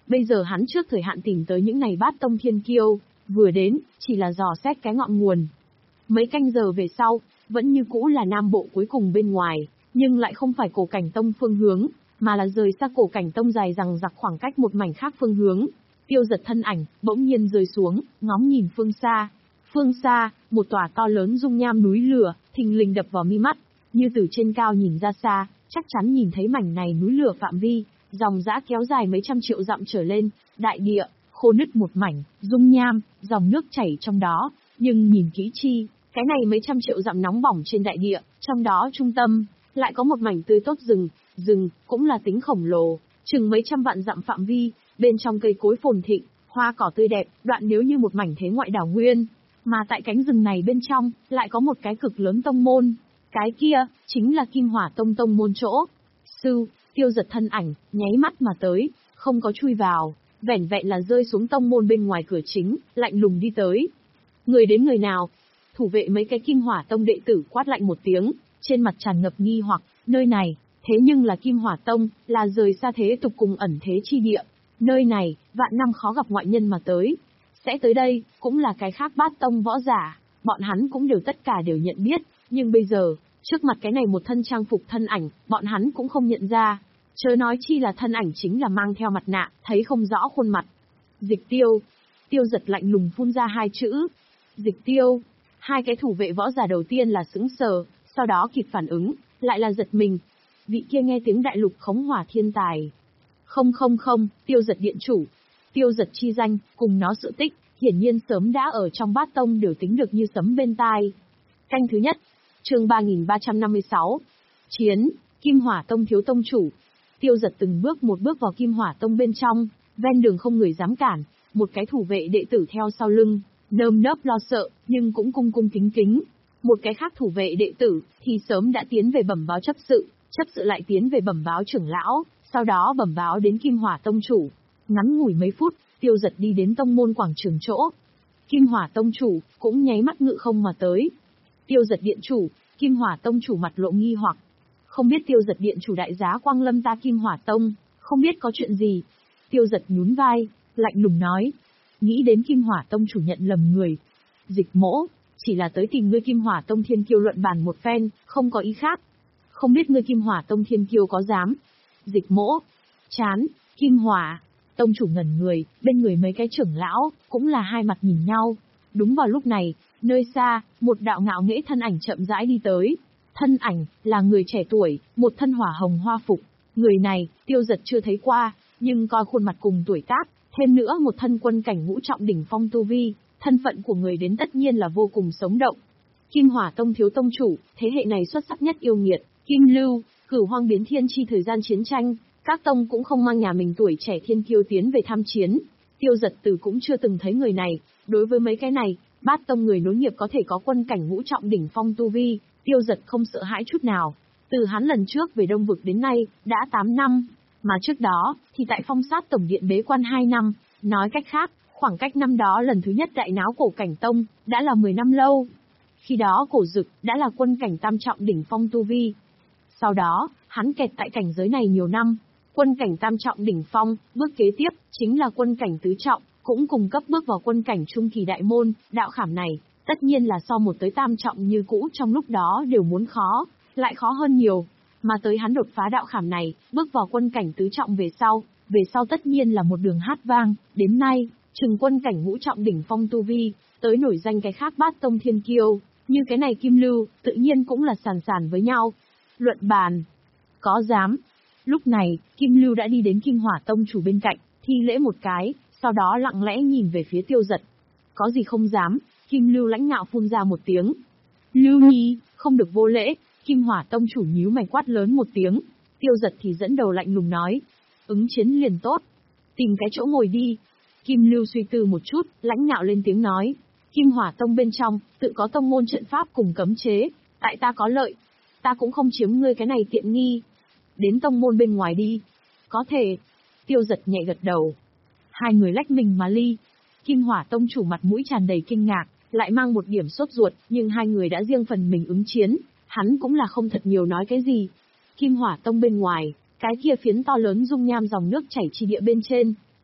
Bây giờ hắn trước thời hạn tìm tới những này bát tông thiên kiêu, vừa đến, chỉ là dò xét cái ngọn nguồn. Mấy canh giờ về sau, vẫn như cũ là nam bộ cuối cùng bên ngoài, nhưng lại không phải cổ cảnh tông phương hướng, mà là rời xa cổ cảnh tông dài rằng giặc khoảng cách một mảnh khác phương hướng. Tiêu Giật thân ảnh, bỗng nhiên rơi xuống, ngóng nhìn phương xa. Phương xa, một tòa to lớn dung nham núi lửa, thình lình đập vào mi mắt, như từ trên cao nhìn ra xa, chắc chắn nhìn thấy mảnh này núi lửa phạm vi, dòng dã kéo dài mấy trăm triệu dặm trở lên, đại địa, khô nứt một mảnh, dung nham, dòng nước chảy trong đó, nhưng nhìn kỹ chi, cái này mấy trăm triệu dặm nóng bỏng trên đại địa, trong đó trung tâm, lại có một mảnh tươi tốt rừng, rừng, cũng là tính khổng lồ, chừng mấy trăm vạn dặm phạm vi, bên trong cây cối phồn thịnh, hoa cỏ tươi đẹp, đoạn nếu như một mảnh thế ngoại đảo nguyên. Mà tại cánh rừng này bên trong, lại có một cái cực lớn tông môn. Cái kia, chính là Kim Hỏa Tông tông môn chỗ. Sư, Tiêu Giật thân ảnh, nháy mắt mà tới, không có chui vào, vẻn vẹn là rơi xuống tông môn bên ngoài cửa chính, lạnh lùng đi tới. Người đến người nào? Thủ vệ mấy cái Kim Hỏa Tông đệ tử quát lạnh một tiếng, trên mặt tràn ngập nghi hoặc, nơi này, thế nhưng là Kim Hỏa Tông, là rời xa thế tục cùng ẩn thế chi địa. Nơi này, vạn năm khó gặp ngoại nhân mà tới. Sẽ tới đây, cũng là cái khác bát tông võ giả, bọn hắn cũng đều tất cả đều nhận biết, nhưng bây giờ, trước mặt cái này một thân trang phục thân ảnh, bọn hắn cũng không nhận ra. Chớ nói chi là thân ảnh chính là mang theo mặt nạ, thấy không rõ khuôn mặt. Dịch Tiêu. Tiêu Giật lạnh lùng phun ra hai chữ. Dịch Tiêu. Hai cái thủ vệ võ giả đầu tiên là sững sờ, sau đó kịp phản ứng, lại là giật mình. Vị kia nghe tiếng đại lục khống hỏa thiên tài. Không không không, Tiêu Giật điện chủ. Tiêu Giật chi danh, cùng nó sự tích, hiển nhiên sớm đã ở trong bát tông đều tính được như sấm bên tai. Canh thứ nhất, chương ba nghìn ba trăm năm mươi sáu. Chiến, Kim Hỏa Tông thiếu tông chủ. Tiêu Giật từng bước một bước vào Kim Hỏa Tông bên trong, ven đường không người dám cản, một cái thủ vệ đệ tử theo sau lưng, nơm nớp lo sợ, nhưng cũng cung cung kính kính. Một cái khác thủ vệ đệ tử, thì sớm đã tiến về bẩm báo chấp sự, chấp sự lại tiến về bẩm báo trưởng lão, sau đó bẩm báo đến Kim Hỏa Tông chủ. Ngắn ngủi mấy phút, Tiêu Giật đi đến tông môn quảng trường chỗ. Kim Hỏa Tông chủ, cũng nháy mắt ngự không mà tới. Tiêu Giật điện chủ, Kim Hỏa Tông chủ mặt lộ nghi hoặc. Không biết Tiêu Giật điện chủ đại giá quang lâm ta Kim Hỏa Tông, không biết có chuyện gì. Tiêu Giật nhún vai, lạnh lùng nói. Nghĩ đến Kim Hỏa Tông chủ nhận lầm người. Dịch Mỗ, chỉ là tới tìm ngươi Kim Hỏa Tông thiên kiêu luận bàn một phen, không có ý khác. Không biết ngươi Kim Hỏa Tông thiên kiêu có dám. Dịch Mỗ, chán, Kim Hỏa. Tông chủ ngẩn người, bên người mấy cái trưởng lão, cũng là hai mặt nhìn nhau. Đúng vào lúc này, nơi xa, một đạo ngạo nghễ thân ảnh chậm rãi đi tới. Thân ảnh, là người trẻ tuổi, một thân hỏa hồng hoa phục. Người này, Tiêu Giật chưa thấy qua, nhưng coi khuôn mặt cùng tuổi tác, thêm nữa một thân quân cảnh ngũ trọng đỉnh phong tu vi, thân phận của người đến tất nhiên là vô cùng sống động. Kim Hỏa Tông thiếu tông chủ, thế hệ này xuất sắc nhất yêu nghiệt, Kim Lưu, cửu hoang biến thiên chi thời gian chiến tranh. Các tông cũng không mang nhà mình tuổi trẻ thiên kiêu tiến về tham chiến. Tiêu Giật từ cũng chưa từng thấy người này, đối với mấy cái này, bát tông người nối nghiệp có thể có quân cảnh ngũ trọng đỉnh phong tu vi, Tiêu Giật không sợ hãi chút nào. Từ hắn lần trước về Đông Vực đến nay, đã tám năm, mà trước đó, thì tại Phong Sát Tổng Điện bế quan hai năm, nói cách khác, khoảng cách năm đó lần thứ nhất đại náo cổ cảnh tông, đã là mười năm lâu. Khi đó cổ dực, đã là quân cảnh tam trọng đỉnh phong tu vi. Sau đó, hắn kẹt tại cảnh giới này nhiều năm. Quân cảnh tam trọng đỉnh phong, bước kế tiếp, chính là quân cảnh tứ trọng, cũng cùng cấp bước vào quân cảnh trung kỳ đại môn, đạo khảm này, tất nhiên là so một tới tam trọng như cũ trong lúc đó đều muốn khó, lại khó hơn nhiều. Mà tới hắn đột phá đạo khảm này, bước vào quân cảnh tứ trọng về sau, về sau tất nhiên là một đường hát vang, đến nay, chừng quân cảnh ngũ trọng đỉnh phong tu vi, tới nổi danh cái khác bát tông thiên kiêu, như cái này Kim Lưu, tự nhiên cũng là sàn sàn với nhau. Luận bàn, có dám. Lúc này, Kim Lưu đã đi đến Kim Hỏa Tông chủ bên cạnh, thi lễ một cái, sau đó lặng lẽ nhìn về phía Tiêu Giật. Có gì không dám, Kim Lưu lãnh ngạo phun ra một tiếng. Lưu Nhi, không được vô lễ, Kim Hỏa Tông chủ nhíu mày quát lớn một tiếng. Tiêu Giật thì dẫn đầu lạnh lùng nói. Ứng chiến liền tốt. Tìm cái chỗ ngồi đi. Kim Lưu suy tư một chút, lãnh ngạo lên tiếng nói. Kim Hỏa Tông bên trong, tự có tông môn trận pháp cùng cấm chế, tại ta có lợi. Ta cũng không chiếm ngươi cái này tiện nghi. Đến tông môn bên ngoài đi. Có thể. Tiêu Giật nhẹ gật đầu. Hai người lách mình mà ly. Kim Hỏa Tông chủ mặt mũi tràn đầy kinh ngạc, lại mang một điểm sốt ruột, nhưng hai người đã riêng phần mình ứng chiến, hắn cũng là không thật nhiều nói cái gì. Kim Hỏa Tông bên ngoài, cái kia phiến to lớn dung nham dòng nước chảy chi địa bên trên,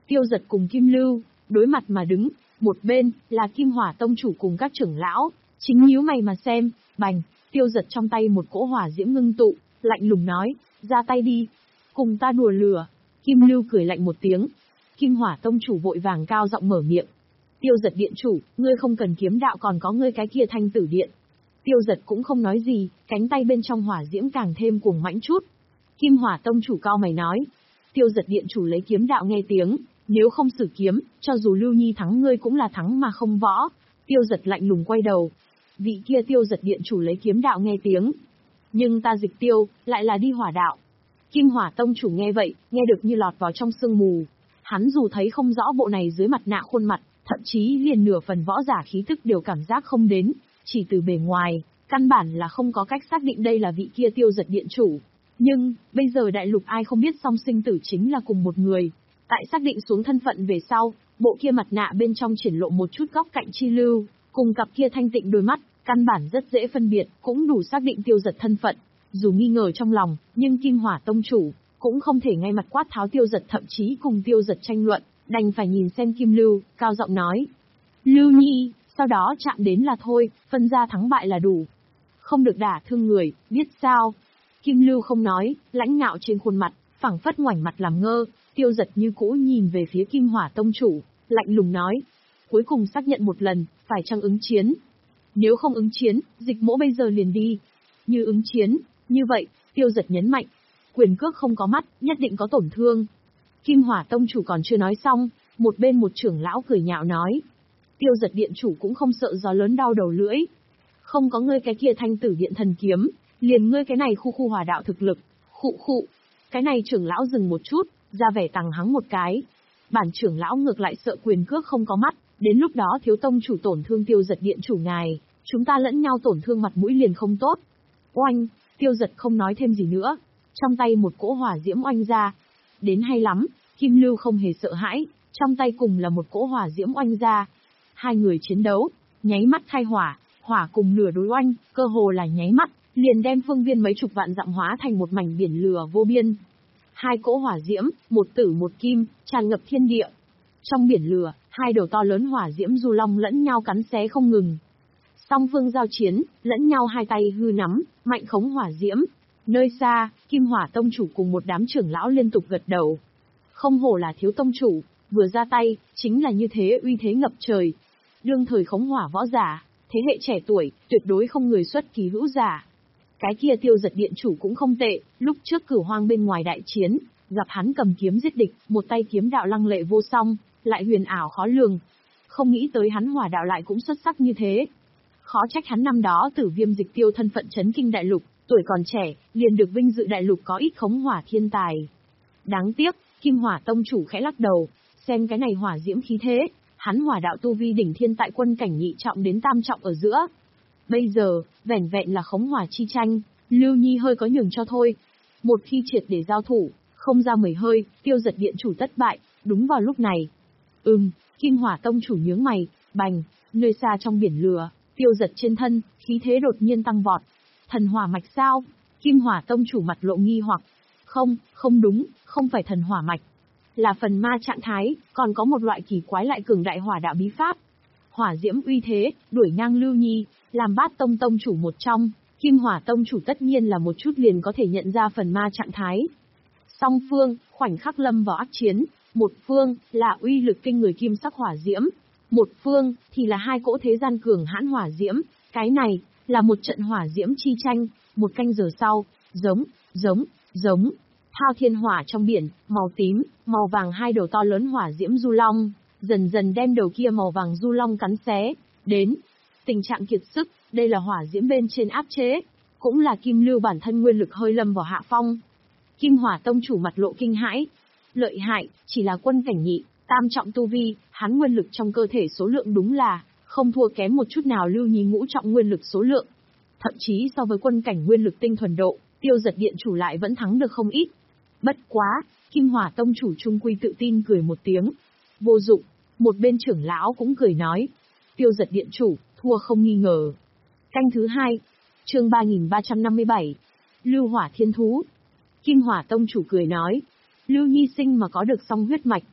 Tiêu Dật cùng Kim Lưu, đối mặt mà đứng, một bên, là Kim Hỏa Tông chủ cùng các trưởng lão, chính nhíu mày mà xem, bành, Tiêu Dật trong tay một cỗ hỏa diễm ngưng tụ, lạnh lùng nói, ra tay đi, cùng ta đùa lửa. Kim Lưu cười lạnh một tiếng, Kim Hỏa Tông chủ vội vàng cao giọng mở miệng. Tiêu Dật điện chủ, ngươi không cần kiếm đạo còn có ngươi cái kia thanh tử điện. Tiêu Dật cũng không nói gì, cánh tay bên trong hỏa diễm càng thêm cuồng mãnh chút. Kim Hỏa Tông chủ cao mày nói, Tiêu Dật điện chủ lấy kiếm đạo nghe tiếng, nếu không sử kiếm, cho dù Lưu Nhi thắng ngươi cũng là thắng mà không võ. Tiêu Dật lạnh lùng quay đầu. Vị kia Tiêu Dật điện chủ lấy kiếm đạo nghe tiếng. Nhưng ta dịch tiêu, lại là đi hỏa đạo. Kim Hỏa Tông chủ nghe vậy, nghe được như lọt vào trong sương mù. Hắn dù thấy không rõ bộ này dưới mặt nạ khuôn mặt, thậm chí liền nửa phần võ giả khí tức đều cảm giác không đến, chỉ từ bề ngoài, căn bản là không có cách xác định đây là vị kia Tiêu Dật điện chủ. Nhưng, bây giờ đại lục ai không biết song sinh tử chính là cùng một người. Tại xác định xuống thân phận về sau, bộ kia mặt nạ bên trong triển lộ một chút góc cạnh chi lưu, cùng cặp kia thanh tịnh đôi mắt, căn bản rất dễ phân biệt, cũng đủ xác định Tiêu Dật thân phận. Dù nghi ngờ trong lòng, nhưng Kim Hỏa Tông chủ cũng không thể ngay mặt quát tháo Tiêu Dật, thậm chí cùng Tiêu Dật tranh luận, đành phải nhìn xem Kim Lưu, cao giọng nói: "Lưu Nhi, sau đó chạm đến là thôi, phân ra thắng bại là đủ. Không được đả thương người, biết sao?" Kim Lưu không nói, lãnh ngạo trên khuôn mặt, phảng phất ngoảnh mặt làm ngơ. Tiêu Dật như cũ nhìn về phía Kim Hỏa Tông chủ, lạnh lùng nói: "Cuối cùng xác nhận một lần, phải chăng ứng chiến? Nếu không ứng chiến, dịch mỗ bây giờ liền đi. Như ứng chiến, như vậy." Tiêu Dật nhấn mạnh, quyền cước không có mắt, nhất định có tổn thương. Kim Hỏa Tông chủ còn chưa nói xong, một bên một trưởng lão cười nhạo nói: "Tiêu Dật điện chủ cũng không sợ gió lớn đau đầu lưỡi. Không có ngươi cái kia thanh tử điện thần kiếm, liền ngươi cái này khu khu hỏa đạo thực lực." Khụ khụ. Cái này trưởng lão dừng một chút, ra vẻ tằng hắng một cái. Bản trưởng lão ngược lại sợ quyền cước không có mắt, đến lúc đó thiếu tông chủ tổn thương Tiêu Dật điện chủ ngài, chúng ta lẫn nhau tổn thương mặt mũi liền không tốt. Oanh, Tiêu Dật không nói thêm gì nữa, trong tay một cỗ hỏa diễm oanh ra. Đến hay lắm, Kim Lưu không hề sợ hãi, trong tay cùng là một cỗ hỏa diễm oanh ra. Hai người chiến đấu, nháy mắt khai hỏa, hỏa cùng lửa đối oanh, cơ hồ là nháy mắt, liền đem phương viên mấy chục vạn dặm hóa thành một mảnh biển lửa vô biên. Hai cỗ hỏa diễm, một tử một kim, tràn ngập thiên địa. Trong biển lửa, hai đầu to lớn hỏa diễm du long lẫn nhau cắn xé không ngừng. Song phương giao chiến, lẫn nhau hai tay hư nắm, mạnh khống hỏa diễm. Nơi xa, Kim Hỏa Tông chủ cùng một đám trưởng lão liên tục gật đầu. Không hổ là thiếu tông chủ, vừa ra tay, chính là như thế uy thế ngập trời. Đương thời khống hỏa võ giả, thế hệ trẻ tuổi, tuyệt đối không người xuất kỳ hữu giả. Cái kia Tiêu Dật điện chủ cũng không tệ, lúc trước Cửu Hoang bên ngoài đại chiến, gặp hắn cầm kiếm giết địch, một tay kiếm đạo lăng lệ vô song, lại huyền ảo khó lường. Không nghĩ tới hắn hỏa đạo lại cũng xuất sắc như thế. Khó trách hắn năm đó Tử Viêm Dịch Tiêu thân phận chấn kinh đại lục, tuổi còn trẻ, liền được vinh dự đại lục có ít khống hỏa thiên tài. Đáng tiếc, Kim Hỏa Tông chủ khẽ lắc đầu, xem cái này hỏa diễm khí thế, hắn hỏa đạo tu vi đỉnh thiên tại quân cảnh nhị trọng đến tam trọng ở giữa. Bây giờ, vẻn vẹn là khống hỏa chi tranh, Lưu Nhi hơi có nhường cho thôi. Một khi triệt để giao thủ, không ra mười hơi, Tiêu Dật điện chủ tất bại. Đúng vào lúc này, ừm, Kim Hỏa Tông chủ nhướng mày, bành, nơi xa trong biển lửa, Tiêu Dật trên thân, khí thế đột nhiên tăng vọt. Thần hỏa mạch sao? Kim Hỏa Tông chủ mặt lộ nghi hoặc. Không, không đúng, không phải thần hỏa mạch. Là phần ma trạng thái, còn có một loại kỳ quái lại cường đại hỏa đạo bí pháp. Hỏa diễm uy thế, đuổi ngang Lưu Nhi, làm Bát Tông Tông chủ một trong, Kim Hỏa Tông chủ tất nhiên là một chút liền có thể nhận ra phần ma trạng thái. Song phương, khoảnh khắc lâm vào ác chiến, một phương, là uy lực kinh người kim sắc hỏa diễm, một phương, thì là hai cỗ thế gian cường hãn hỏa diễm, cái này, là một trận hỏa diễm chi tranh, một canh giờ sau, giống, giống, giống, thao thiên hỏa trong biển, màu tím, màu vàng hai đầu to lớn hỏa diễm du long, dần dần đem đầu kia màu vàng du long cắn xé, đến. Tình trạng kiệt sức, đây là hỏa diễm bên trên áp chế, cũng là Kim Lưu bản thân nguyên lực hơi lâm vào hạ phong. Kim Hỏa Tông chủ mặt lộ kinh hãi, lợi hại, chỉ là quân cảnh nhị, tam trọng tu vi, hắn nguyên lực trong cơ thể số lượng đúng là không thua kém một chút nào Lưu Nhi ngũ trọng nguyên lực số lượng. Thậm chí so với quân cảnh nguyên lực tinh thuần độ, Tiêu Dật điện chủ lại vẫn thắng được không ít. Bất quá, Kim Hỏa Tông chủ trung quy tự tin cười một tiếng. Vô dụng, một bên trưởng lão cũng cười nói, Tiêu Dật điện chủ, thua không nghi ngờ. Canh thứ hai, chương ba nghìn ba trăm năm mươi bảy, Lưu Hỏa Thiên Thú. Kim Hỏa Tông chủ cười nói, Lưu Nhi sinh mà có được song huyết mạch.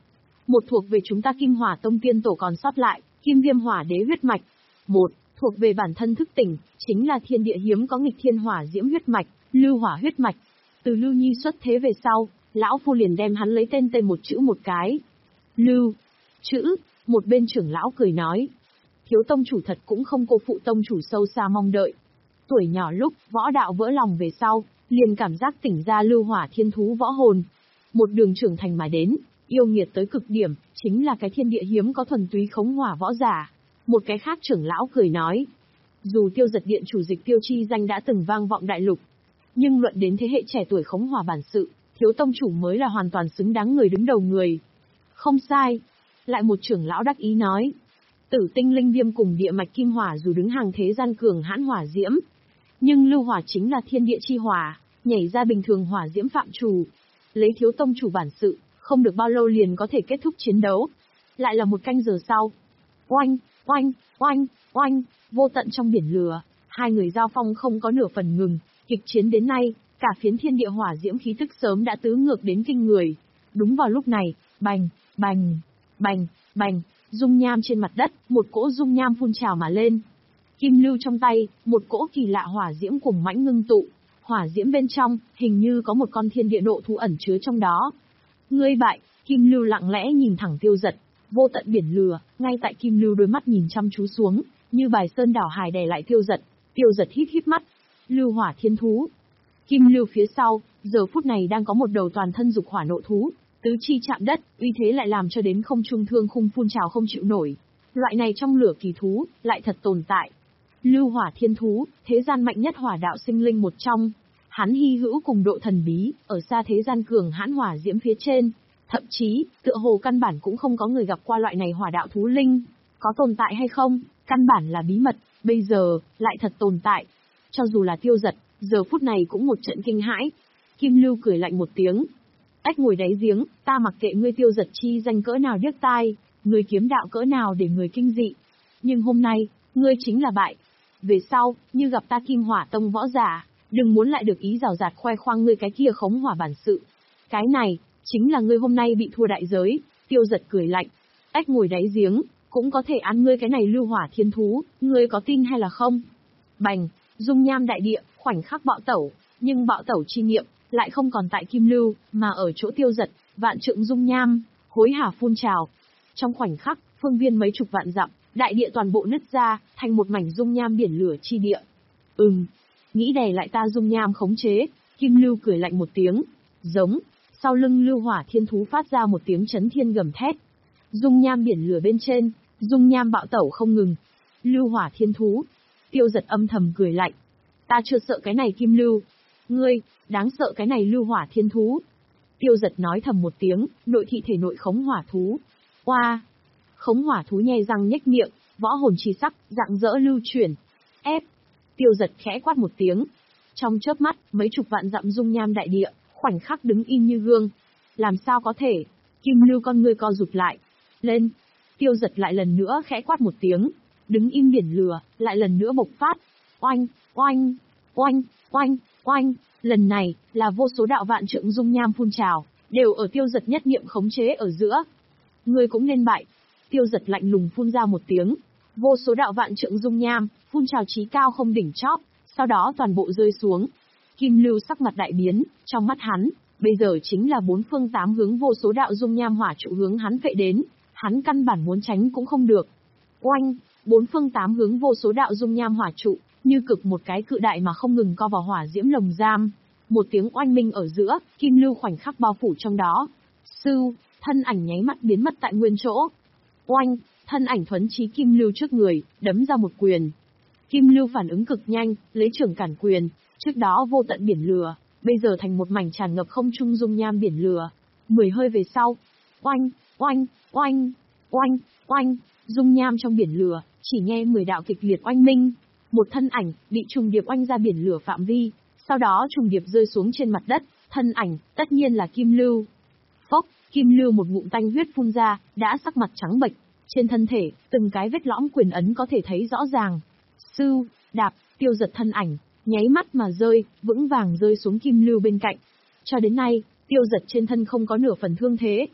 Một thuộc về chúng ta Kim Hỏa Tông tiên tổ còn sót lại, Kim Viêm Hỏa Đế huyết mạch. Một, thuộc về bản thân thức tỉnh, chính là thiên địa hiếm có nghịch thiên hỏa diễm huyết mạch, Lưu Hỏa huyết mạch. Từ Lưu Nhi xuất thế về sau, lão phu liền đem hắn lấy tên tên một chữ một cái. Lưu. Chữ, một bên trưởng lão cười nói. Thiếu tông chủ thật cũng không cô phụ tông chủ sâu xa mong đợi. Tuổi nhỏ lúc, võ đạo vỡ lòng về sau, liền cảm giác tỉnh ra Lưu Hỏa thiên thú võ hồn. Một đường trưởng thành mà đến, yêu nghiệt tới cực điểm, chính là cái thiên địa hiếm có thuần túy khống hỏa võ giả. Một cái khác trưởng lão cười nói. Dù Tiêu Giật điện chủ Dịch Tiêu chi danh đã từng vang vọng đại lục, nhưng luận đến thế hệ trẻ tuổi khống hỏa bản sự, thiếu tông chủ mới là hoàn toàn xứng đáng người đứng đầu người. Không sai. Lại một trưởng lão đắc ý nói. Tử tinh linh viêm cùng địa mạch kim hỏa dù đứng hàng thế gian cường hãn hỏa diễm, nhưng lưu hỏa chính là thiên địa chi hỏa, nhảy ra bình thường hỏa diễm phạm trù. Lấy thiếu tông chủ bản sự, không được bao lâu liền có thể kết thúc chiến đấu. Lại là một canh giờ sau. Oanh, oanh, oanh, oanh, vô tận trong biển lửa, hai người giao phong không có nửa phần ngừng, kịch chiến đến nay, cả phiến thiên địa hỏa diễm khí tức sớm đã tứ ngược đến kinh người. Đúng vào lúc này, bành, bành, bành, bành, dung nham trên mặt đất, một cỗ dung nham phun trào mà lên. Kim lưu trong tay, một cỗ kỳ lạ hỏa diễm cùng mãnh ngưng tụ, hỏa diễm bên trong, hình như có một con thiên địa nộ thú ẩn chứa trong đó. Ngươi bại, Kim lưu lặng lẽ nhìn thẳng Tiêu Giật, vô tận biển lửa, ngay tại Kim lưu đôi mắt nhìn chăm chú xuống, như bài sơn đảo hải đè lại Tiêu Giật. Tiêu Giật híp híp mắt, lưu hỏa thiên thú. Kim lưu phía sau, giờ phút này đang có một đầu toàn thân dục hỏa nộ thú, tứ chi chạm đất, uy thế lại làm cho đến không trung thương khung phun trào không chịu nổi. Loại này trong lửa kỳ thú, lại thật tồn tại. Lưu hỏa thiên thú, thế gian mạnh nhất hỏa đạo sinh linh một trong. Hắn hy hữu cùng độ thần bí, ở xa thế gian cường hãn hỏa diễm phía trên. Thậm chí, tựa hồ căn bản cũng không có người gặp qua loại này hỏa đạo thú linh. Có tồn tại hay không, căn bản là bí mật, bây giờ, lại thật tồn tại. Cho dù là Tiêu Giật, giờ phút này cũng một trận kinh hãi. Kim lưu cười lạnh một tiếng. Ếch ngồi đáy giếng, ta mặc kệ ngươi Tiêu Giật chi danh cỡ nào điếc tai, ngươi kiếm đạo cỡ nào để người kinh dị. Nhưng hôm nay, ngươi chính là bại. Về sau, như gặp ta Kim Hỏa Tông võ giả, đừng muốn lại được ý rào rạt khoe khoang ngươi cái kia khống hỏa bản sự. Cái này, chính là ngươi hôm nay bị thua đại giới. Tiêu Giật cười lạnh. Ếch ngồi đáy giếng, cũng có thể ăn ngươi cái này lưu hỏa thiên thú, ngươi có tin hay là không? Bành, dung nham đại địa, khoảnh khắc bạo tẩu, nhưng bạo tẩu chi niệm, lại không còn tại Kim lưu, mà ở chỗ Tiêu Giật, vạn trượng dung nham, hối hả phun trào. Trong khoảnh khắc, phương viên mấy chục vạn dặm, đại địa toàn bộ nứt ra, thành một mảnh dung nham biển lửa chi địa. Ừm, nghĩ đè lại ta dung nham khống chế, Kim lưu cười lạnh một tiếng, giống, sau lưng lưu hỏa thiên thú phát ra một tiếng chấn thiên gầm thét. Dung nham biển lửa bên trên, dung nham bạo tẩu không ngừng. Lưu hỏa thiên thú. Tiêu Giật âm thầm cười lạnh. Ta chưa sợ cái này Kim lưu. Ngươi, đáng sợ cái này lưu hỏa thiên thú. Tiêu Giật nói thầm một tiếng, nội thị thể nội khống hỏa thú. Oa! Khống hỏa thú nhe răng nhếch miệng, võ hồn chi sắc, rạng rỡ lưu chuyển. Ép! Tiêu Giật khẽ quát một tiếng. Trong chớp mắt, mấy chục vạn dặm dung nham đại địa, khoảnh khắc đứng im như gương. Làm sao có thể? Kim lưu con ngươi co rụt lại. Lên! Tiêu Giật lại lần nữa khẽ quát một tiếng. Đứng im biển lửa, lại lần nữa bộc phát. Oanh! Oanh! Oanh! Oanh! Oanh! Lần này, là vô số đạo vạn trượng dung nham phun trào, đều ở Tiêu Giật nhất niệm khống chế ở giữa. Ngươi cũng nên bại. Tiêu Giật lạnh lùng phun ra một tiếng. Vô số đạo vạn trượng dung nham, phun trào chí cao không đỉnh chóp, sau đó toàn bộ rơi xuống. Kim lưu sắc mặt đại biến, trong mắt hắn, bây giờ chính là bốn phương tám hướng vô số đạo dung nham hỏa trụ hướng hắn phệ đến, hắn căn bản muốn tránh cũng không được. Oanh! Bốn phương tám hướng vô số đạo dung nham hỏa trụ, như cực một cái cự đại mà không ngừng co vào hỏa diễm lồng giam. Một tiếng oanh minh ở giữa, Kim lưu khoảnh khắc bao phủ trong đó. Sưu, thân ảnh nháy mắt biến mất tại nguyên chỗ. Oanh, thân ảnh thuấn chí Kim lưu trước người, đấm ra một quyền. Kim lưu phản ứng cực nhanh, lấy trưởng cản quyền, trước đó vô tận biển lửa, bây giờ thành một mảnh tràn ngập không trung dung nham biển lửa. Mười hơi về sau, oanh, oanh, oanh, oanh, oanh, dung nham trong biển lửa, chỉ nghe mười đạo kịch liệt oanh minh. Một thân ảnh, bị trùng điệp oanh ra biển lửa phạm vi, sau đó trùng điệp rơi xuống trên mặt đất, thân ảnh, tất nhiên là Kim lưu. Phốc, Kim lưu một ngụm tanh huyết phun ra, đã sắc mặt trắng bệch, trên thân thể, từng cái vết lõm quyền ấn có thể thấy rõ ràng. Sưu, đạp, Tiêu Giật thân ảnh, nháy mắt mà rơi, vững vàng rơi xuống Kim lưu bên cạnh. Cho đến nay, Tiêu Giật trên thân không có nửa phần thương thế.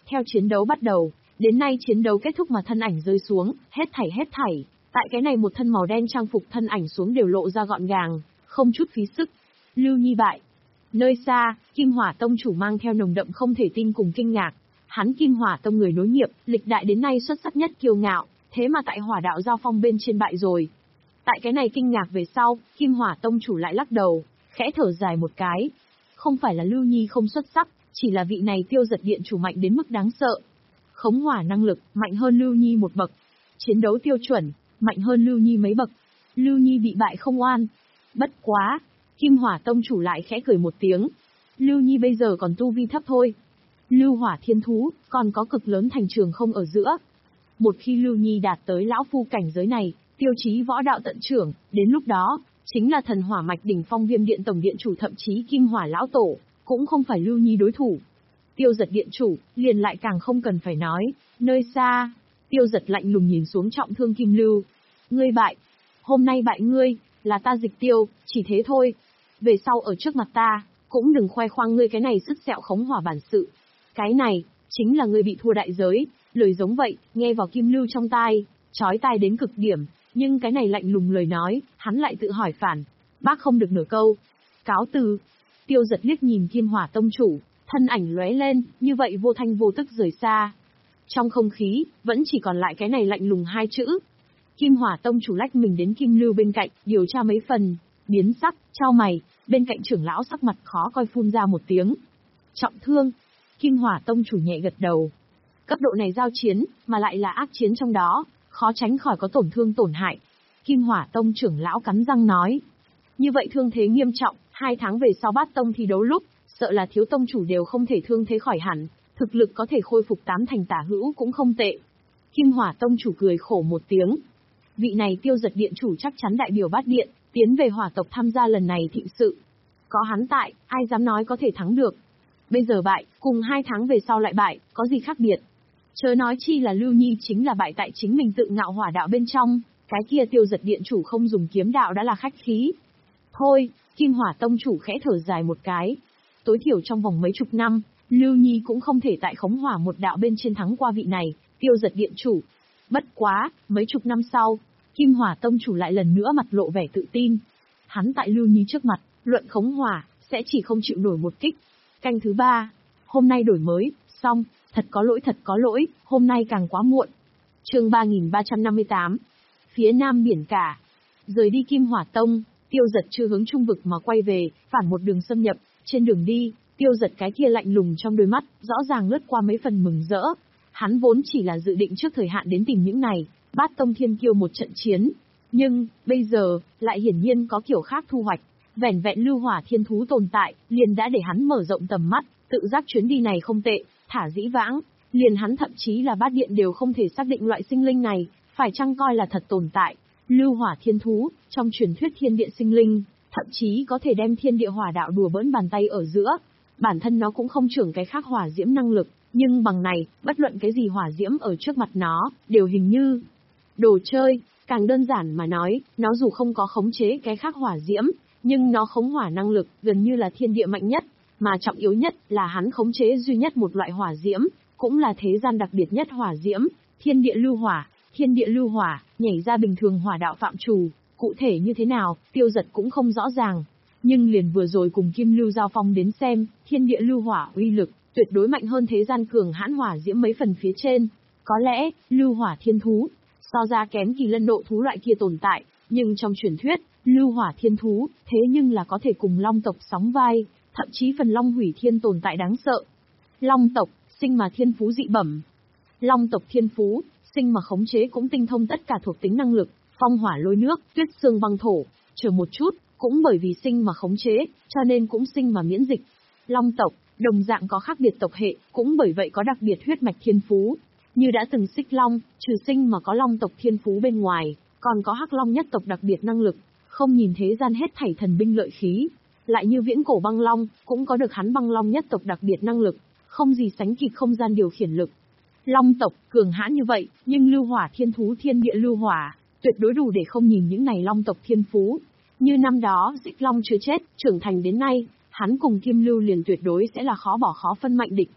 Theo chiến đấu bắt đầu, đến nay chiến đấu kết thúc mà thân ảnh rơi xuống, hết thảy hết thảy. Tại cái này một thân màu đen trang phục thân ảnh xuống đều lộ ra gọn gàng, không chút phí sức. Lưu Nhi bại. Nơi xa, Kim Hỏa Tông chủ mang theo nồng đậm không thể tin cùng kinh ngạc. Hắn Kim Hỏa Tông người nối nghiệp, lịch đại đến nay xuất sắc nhất kiêu ngạo, thế mà tại hỏa đạo giao phong bên trên bại rồi. Tại cái này kinh ngạc về sau, Kim Hỏa Tông chủ lại lắc đầu, khẽ thở dài một cái. Không phải là Lưu Nhi không xuất sắc, chỉ là vị này Tiêu Giật điện chủ mạnh đến mức đáng sợ. Khống hỏa năng lực, mạnh hơn Lưu Nhi một bậc. Chiến đấu tiêu chuẩn, mạnh hơn Lưu Nhi mấy bậc. Lưu Nhi bị bại không oan. Bất quá, Kim Hỏa Tông chủ lại khẽ cười một tiếng. Lưu Nhi bây giờ còn tu vi thấp thôi. Lưu Hỏa Thiên Thú, còn có cực lớn thành trường không ở giữa. Một khi Lưu Nhi đạt tới lão phu cảnh giới này, tiêu chí võ đạo tận trưởng, đến lúc đó, chính là thần hỏa mạch đỉnh phong Viêm Điện tổng điện chủ thậm chí Kim Hỏa lão tổ, cũng không phải Lưu Nhi đối thủ. Tiêu Giật điện chủ, liền lại càng không cần phải nói, nơi xa, Tiêu Giật lạnh lùng nhìn xuống trọng thương Kim Lưu. Ngươi bại, hôm nay bại ngươi, là ta Dịch Tiêu, chỉ thế thôi. Về sau ở trước mặt ta, cũng đừng khoe khoang ngươi cái này sứt sẹo khống hỏa bản sự. Cái này, chính là ngươi bị thua đại giới, lời giống vậy, nghe vào Kim Lưu trong tai, chói tai đến cực điểm, nhưng cái này lạnh lùng lời nói, hắn lại tự hỏi phản, bác không được nửa câu. Cáo từ. Tiêu Giật liếc nhìn Kim Hỏa Tông chủ, thân ảnh lóe lên, như vậy vô thanh vô tức rời xa. Trong không khí, vẫn chỉ còn lại cái này lạnh lùng hai chữ. Kim Hỏa Tông chủ lách mình đến Kim Lưu bên cạnh, điều tra mấy phần, biến sắc, chau mày, bên cạnh trưởng lão sắc mặt khó coi phun ra một tiếng. Trọng thương. Kim Hỏa Tông chủ nhẹ gật đầu. Cấp độ này giao chiến, mà lại là ác chiến trong đó, khó tránh khỏi có tổn thương tổn hại. Kim Hỏa Tông trưởng lão cắn răng nói. Như vậy thương thế nghiêm trọng, hai tháng về sau Bát Tông thi đấu lúc, sợ là thiếu tông chủ đều không thể thương thế khỏi hẳn, thực lực có thể khôi phục tám thành tả hữu cũng không tệ. Kim Hỏa Tông chủ cười khổ một tiếng. Vị này Tiêu Giật điện chủ chắc chắn đại biểu Bát Điện, tiến về hỏa tộc tham gia lần này thịnh sự. Có hắn tại, ai dám nói có thể thắng được. Bây giờ bại, cùng hai tháng về sau lại bại, có gì khác biệt. Chớ nói chi là Lưu Nhi chính là bại tại chính mình tự ngạo hỏa đạo bên trong, cái kia Tiêu Giật điện chủ không dùng kiếm đạo đã là khách khí. Thôi, Kim Hỏa Tông chủ khẽ thở dài một cái. Tối thiểu trong vòng mấy chục năm, Lưu Nhi cũng không thể tại khống hỏa một đạo bên trên thắng qua vị này, Tiêu Giật điện chủ. Bất quá, mấy chục năm sau, Kim Hỏa Tông chủ lại lần nữa mặt lộ vẻ tự tin. Hắn tại Lưu Nhi trước mặt, luận khống hỏa, sẽ chỉ không chịu nổi một kích. Canh thứ ba, hôm nay đổi mới, xong, thật có lỗi thật có lỗi, hôm nay càng quá muộn. Chương ba nghìn ba trăm năm mươi tám, phía nam biển cả. Rời đi Kim Hỏa Tông, Tiêu Giật chưa hướng trung vực mà quay về, phản một đường xâm nhập, trên đường đi, Tiêu Giật cái kia lạnh lùng trong đôi mắt, rõ ràng lướt qua mấy phần mừng rỡ. Hắn vốn chỉ là dự định trước thời hạn đến tìm những này, Bát Tông Thiên Kiêu một trận chiến. Nhưng, bây giờ, lại hiển nhiên có kiểu khác thu hoạch. Vẻn vẹn Lưu Hỏa Thiên Thú tồn tại, liền đã để hắn mở rộng tầm mắt, tự giác chuyến đi này không tệ, thả dĩ vãng. Liền hắn thậm chí là Bát Điện đều không thể xác định loại sinh linh này, phải chăng coi là thật tồn tại. Lưu Hỏa Thiên Thú, trong truyền thuyết thiên địa sinh linh, thậm chí có thể đem thiên địa hỏa đạo đùa bỡn bàn tay ở giữa. Bản thân nó cũng không trưởng cái khác hỏa diễm năng lực, nhưng bằng này, bất luận cái gì hỏa diễm ở trước mặt nó, đều hình như đồ chơi. Càng đơn giản mà nói, nó dù không có khống chế cái khác hỏa diễm, nhưng nó khống hỏa năng lực gần như là thiên địa mạnh nhất, mà trọng yếu nhất là hắn khống chế duy nhất một loại hỏa diễm, cũng là thế gian đặc biệt nhất hỏa diễm, thiên địa lưu hỏa. Thiên địa lưu hỏa, nhảy ra bình thường hỏa đạo phạm trù, cụ thể như thế nào, Tiêu Giật cũng không rõ ràng. Nhưng liền vừa rồi cùng Kim Lưu giao phong đến xem, thiên địa lưu hỏa uy lực, tuyệt đối mạnh hơn thế gian cường hãn hỏa diễm mấy phần phía trên. Có lẽ, lưu hỏa thiên thú, so ra kém kỳ lân độ thú loại kia tồn tại, nhưng trong truyền thuyết, lưu hỏa thiên thú, thế nhưng là có thể cùng long tộc sóng vai, thậm chí phần long hủy thiên tồn tại đáng sợ. Long tộc, sinh mà thiên phú dị bẩm. Long tộc thiên phú, sinh mà khống chế cũng tinh thông tất cả thuộc tính năng lực, phong hỏa lôi nước, tuyết xương băng thổ, chờ một chút, cũng bởi vì sinh mà khống chế, cho nên cũng sinh mà miễn dịch. Long tộc, đồng dạng có khác biệt tộc hệ, cũng bởi vậy có đặc biệt huyết mạch thiên phú. Như đã từng Xích Long, trừ sinh mà có long tộc thiên phú bên ngoài, còn có Hắc Long nhất tộc đặc biệt năng lực, không nhìn thế gian hết thảy thần binh lợi khí. Lại như viễn cổ băng long, cũng có được hắn băng long nhất tộc đặc biệt năng lực, không gì sánh kịp không gian điều khiển lực. Long tộc, cường hãn như vậy, nhưng lưu hỏa thiên thú thiên địa lưu hỏa, tuyệt đối đủ để không nhìn những này long tộc thiên phú. Như năm đó, Xích Long chưa chết, trưởng thành đến nay, hắn cùng Kim Lưu liền tuyệt đối sẽ là khó bỏ khó phân mạnh địch.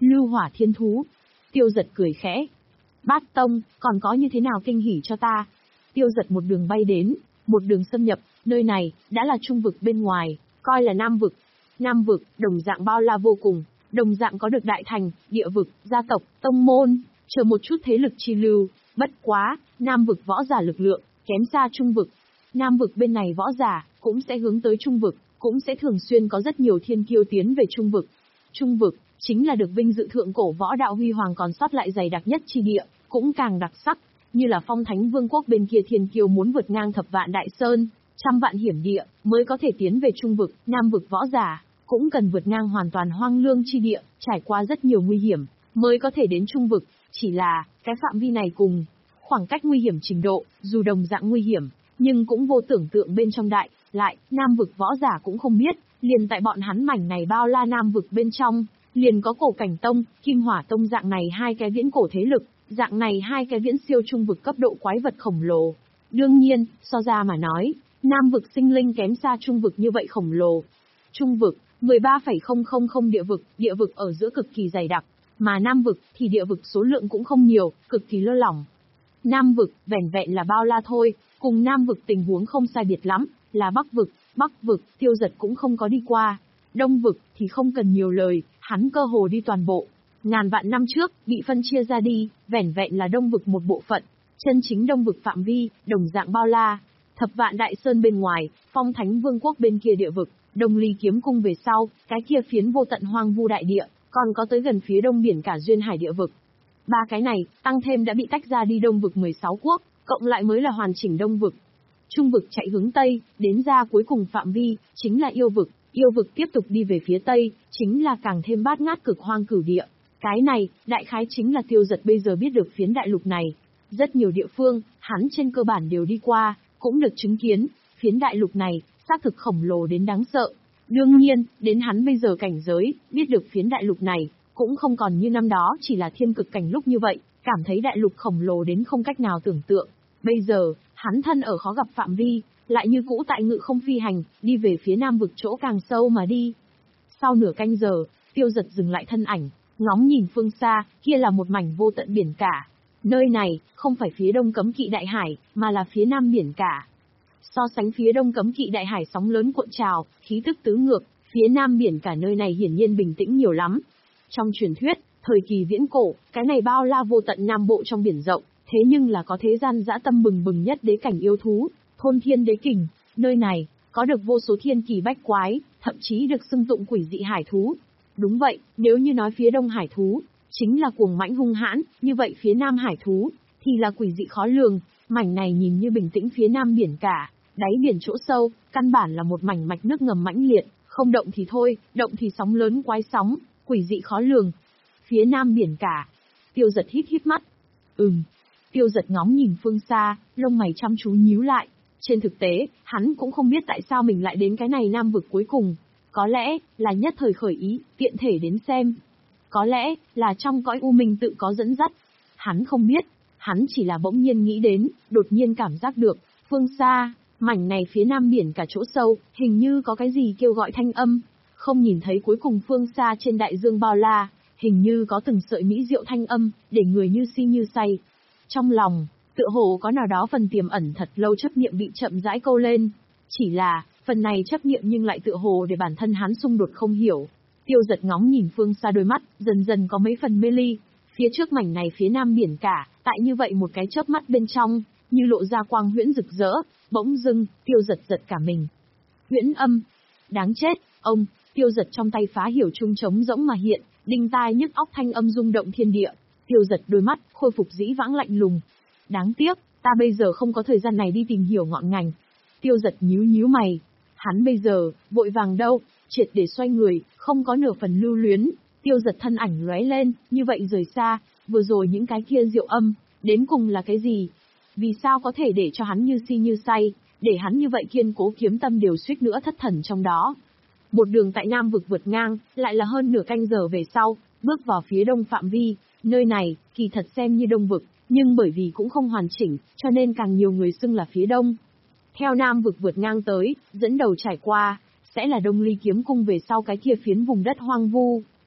Lưu hỏa thiên thú. Tiêu Giật cười khẽ. Bát tông, còn có như thế nào kinh hỉ cho ta? Tiêu Giật một đường bay đến, một đường xâm nhập, nơi này, đã là trung vực bên ngoài, coi là nam vực. Nam vực, đồng dạng bao la vô cùng, đồng dạng có được đại thành, địa vực, gia tộc, tông môn, chờ một chút thế lực chi lưu, bất quá, nam vực võ giả lực lượng, kém xa trung vực. Nam vực bên này võ giả, cũng sẽ hướng tới trung vực, cũng sẽ thường xuyên có rất nhiều thiên kiêu tiến về trung vực. Trung vực, chính là được vinh dự thượng cổ võ đạo huy hoàng còn sót lại dày đặc nhất chi địa, cũng càng đặc sắc, như là Phong Thánh Vương quốc bên kia thiên kiêu muốn vượt ngang thập vạn đại sơn, trăm vạn hiểm địa, mới có thể tiến về trung vực. Nam vực võ giả, cũng cần vượt ngang hoàn toàn hoang lương chi địa, trải qua rất nhiều nguy hiểm, mới có thể đến trung vực. Chỉ là, cái phạm vi này cùng khoảng cách nguy hiểm trình độ, dù đồng dạng nguy hiểm, nhưng cũng vô tưởng tượng bên trong đại, lại, nam vực võ giả cũng không biết, liền tại bọn hắn mảnh này bao la nam vực bên trong, liền có Cổ Cảnh Tông, Kim Hỏa Tông dạng này hai cái viễn cổ thế lực, dạng này hai cái viễn siêu trung vực cấp độ quái vật khổng lồ. Đương nhiên, so ra mà nói, nam vực sinh linh kém xa trung vực như vậy khổng lồ. Trung vực, mười ba phẩy không không không địa vực, địa vực ở giữa cực kỳ dày đặc, mà nam vực thì địa vực số lượng cũng không nhiều, cực kỳ lơ lỏng. Nam vực, vẻn vẹn là bao la thôi, cùng nam vực tình huống không sai biệt lắm, là bắc vực, bắc vực, Tiêu Giật cũng không có đi qua. Đông vực, thì không cần nhiều lời, hắn cơ hồ đi toàn bộ. Ngàn vạn năm trước, bị phân chia ra đi, vẻn vẹn là đông vực một bộ phận. Chân chính đông vực phạm vi, đồng dạng bao la. Thập vạn đại sơn bên ngoài, Phong Thánh Vương quốc bên kia địa vực, Đông Ly kiếm cung về sau, cái kia phiến vô tận hoang vu đại địa, còn có tới gần phía đông biển cả duyên hải địa vực. Ba cái này, tăng thêm đã bị tách ra đi đông vực mười sáu quốc, cộng lại mới là hoàn chỉnh đông vực. Trung vực chạy hướng tây, đến ra cuối cùng phạm vi, chính là yêu vực. Yêu vực tiếp tục đi về phía tây, chính là càng thêm bát ngát cực hoang cửu địa. Cái này, đại khái chính là Tiêu Giật bây giờ biết được phiến đại lục này. Rất nhiều địa phương, hắn trên cơ bản đều đi qua, cũng được chứng kiến, phiến đại lục này, xác thực khổng lồ đến đáng sợ. Đương nhiên, đến hắn bây giờ cảnh giới, biết được phiến đại lục này, cũng không còn như năm đó chỉ là thiên cực cảnh lúc như vậy, cảm thấy đại lục khổng lồ đến không cách nào tưởng tượng. Bây giờ, hắn thân ở khó gặp phạm vi, lại như cũ tại ngự không phi hành, đi về phía nam vực chỗ càng sâu mà đi. Sau nửa canh giờ, Tiêu Giật dừng lại thân ảnh, ngóng nhìn phương xa, kia là một mảnh vô tận biển cả. Nơi này, không phải phía đông cấm kỵ đại hải, mà là phía nam biển cả. So sánh phía đông cấm kỵ đại hải sóng lớn cuộn trào, khí tức tứ ngược, phía nam biển cả nơi này hiển nhiên bình tĩnh nhiều lắm. Trong truyền thuyết, thời kỳ viễn cổ, cái này bao la vô tận nam bộ trong biển rộng, thế nhưng là có thế gian dã tâm bừng bừng nhất đế cảnh yêu thú, thôn thiên đế kình, nơi này, có được vô số thiên kỳ bách quái, thậm chí được xưng tụng quỷ dị hải thú. Đúng vậy, nếu như nói phía đông hải thú, chính là cuồng mãnh hung hãn, như vậy phía nam hải thú, thì là quỷ dị khó lường, mảnh này nhìn như bình tĩnh phía nam biển cả, đáy biển chỗ sâu, căn bản là một mảnh mạch nước ngầm mãnh liệt, không động thì thôi, động thì sóng lớn quái sóng, quỷ dị khó lường. Phía nam biển cả, Tiêu Giật hít hít mắt. Ừm, Tiêu Giật ngóng nhìn phương xa, lông mày chăm chú nhíu lại. Trên thực tế, hắn cũng không biết tại sao mình lại đến cái này nam vực cuối cùng. Có lẽ, là nhất thời khởi ý, tiện thể đến xem. Có lẽ, là trong cõi u minh tự có dẫn dắt. Hắn không biết, hắn chỉ là bỗng nhiên nghĩ đến, đột nhiên cảm giác được, phương xa, mảnh này phía nam biển cả chỗ sâu, hình như có cái gì kêu gọi thanh âm. Không nhìn thấy cuối cùng phương xa trên đại dương bao la, hình như có từng sợi mỹ diệu thanh âm, để người như si như say. Trong lòng, tựa hồ có nào đó phần tiềm ẩn thật lâu chấp niệm bị chậm rãi câu lên. Chỉ là, phần này chấp niệm nhưng lại tựa hồ để bản thân hắn xung đột không hiểu. Tiêu Giật ngóng nhìn phương xa đôi mắt, dần dần có mấy phần mê ly. Phía trước mảnh này phía nam biển cả, tại như vậy một cái chớp mắt bên trong, như lộ ra quang huyễn rực rỡ, bỗng dưng, Tiêu Giật giật cả mình. Huyễn âm. Đáng chết, ông, Tiêu Giật trong tay phá hiểu trung trống rỗng mà hiện, đinh tai nhức óc thanh âm rung động thiên địa. Tiêu Giật đôi mắt, khôi phục dĩ vãng lạnh lùng. Đáng tiếc, ta bây giờ không có thời gian này đi tìm hiểu ngọn ngành. Tiêu Giật nhíu nhíu mày. Hắn bây giờ, vội vàng đâu, triệt để xoay người, không có nửa phần lưu luyến. Tiêu Giật thân ảnh lóe lên, như vậy rời xa, vừa rồi những cái kia diệu âm, đến cùng là cái gì? Vì sao có thể để cho hắn như si như say, để hắn như vậy kiên cố kiếm tâm đều suýt nữa thất thần trong đó. Một đường tại Nam vực vượt ngang, lại là hơn nửa canh giờ về sau, bước vào phía đông phạm vi, nơi này, kỳ thật xem như đông vực, nhưng bởi vì cũng không hoàn chỉnh, cho nên càng nhiều người xưng là phía đông. Theo Nam vực vượt ngang tới, dẫn đầu trải qua, sẽ là Đông Ly kiếm cung về sau cái kia phiến vùng đất hoang vu.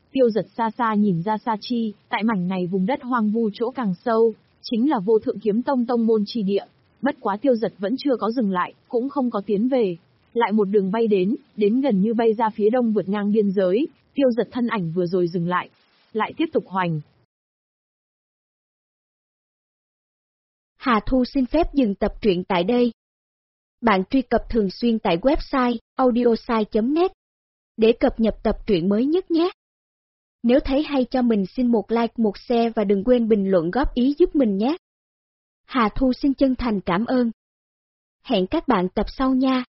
Tiêu Dật xa xa nhìn ra Sa Chi, tại mảnh này vùng đất hoang vu chỗ càng sâu, chính là Vô Thượng Kiếm Tông tông môn chi địa. Bất quá Tiêu Dật vẫn chưa có dừng lại, cũng không có tiến về. Lại một đường bay đến, đến gần như bay ra phía đông vượt ngang biên giới, Tiêu Dật thân ảnh vừa rồi dừng lại, lại tiếp tục hoành. Hà Thu xin phép dừng tập truyện tại đây. Bạn truy cập thường xuyên tại website audiosai chấm net để cập nhật tập truyện mới nhất nhé. Nếu thấy hay cho mình xin một like, một share và đừng quên bình luận góp ý giúp mình nhé. Hà Thu xin chân thành cảm ơn. Hẹn các bạn tập sau nha.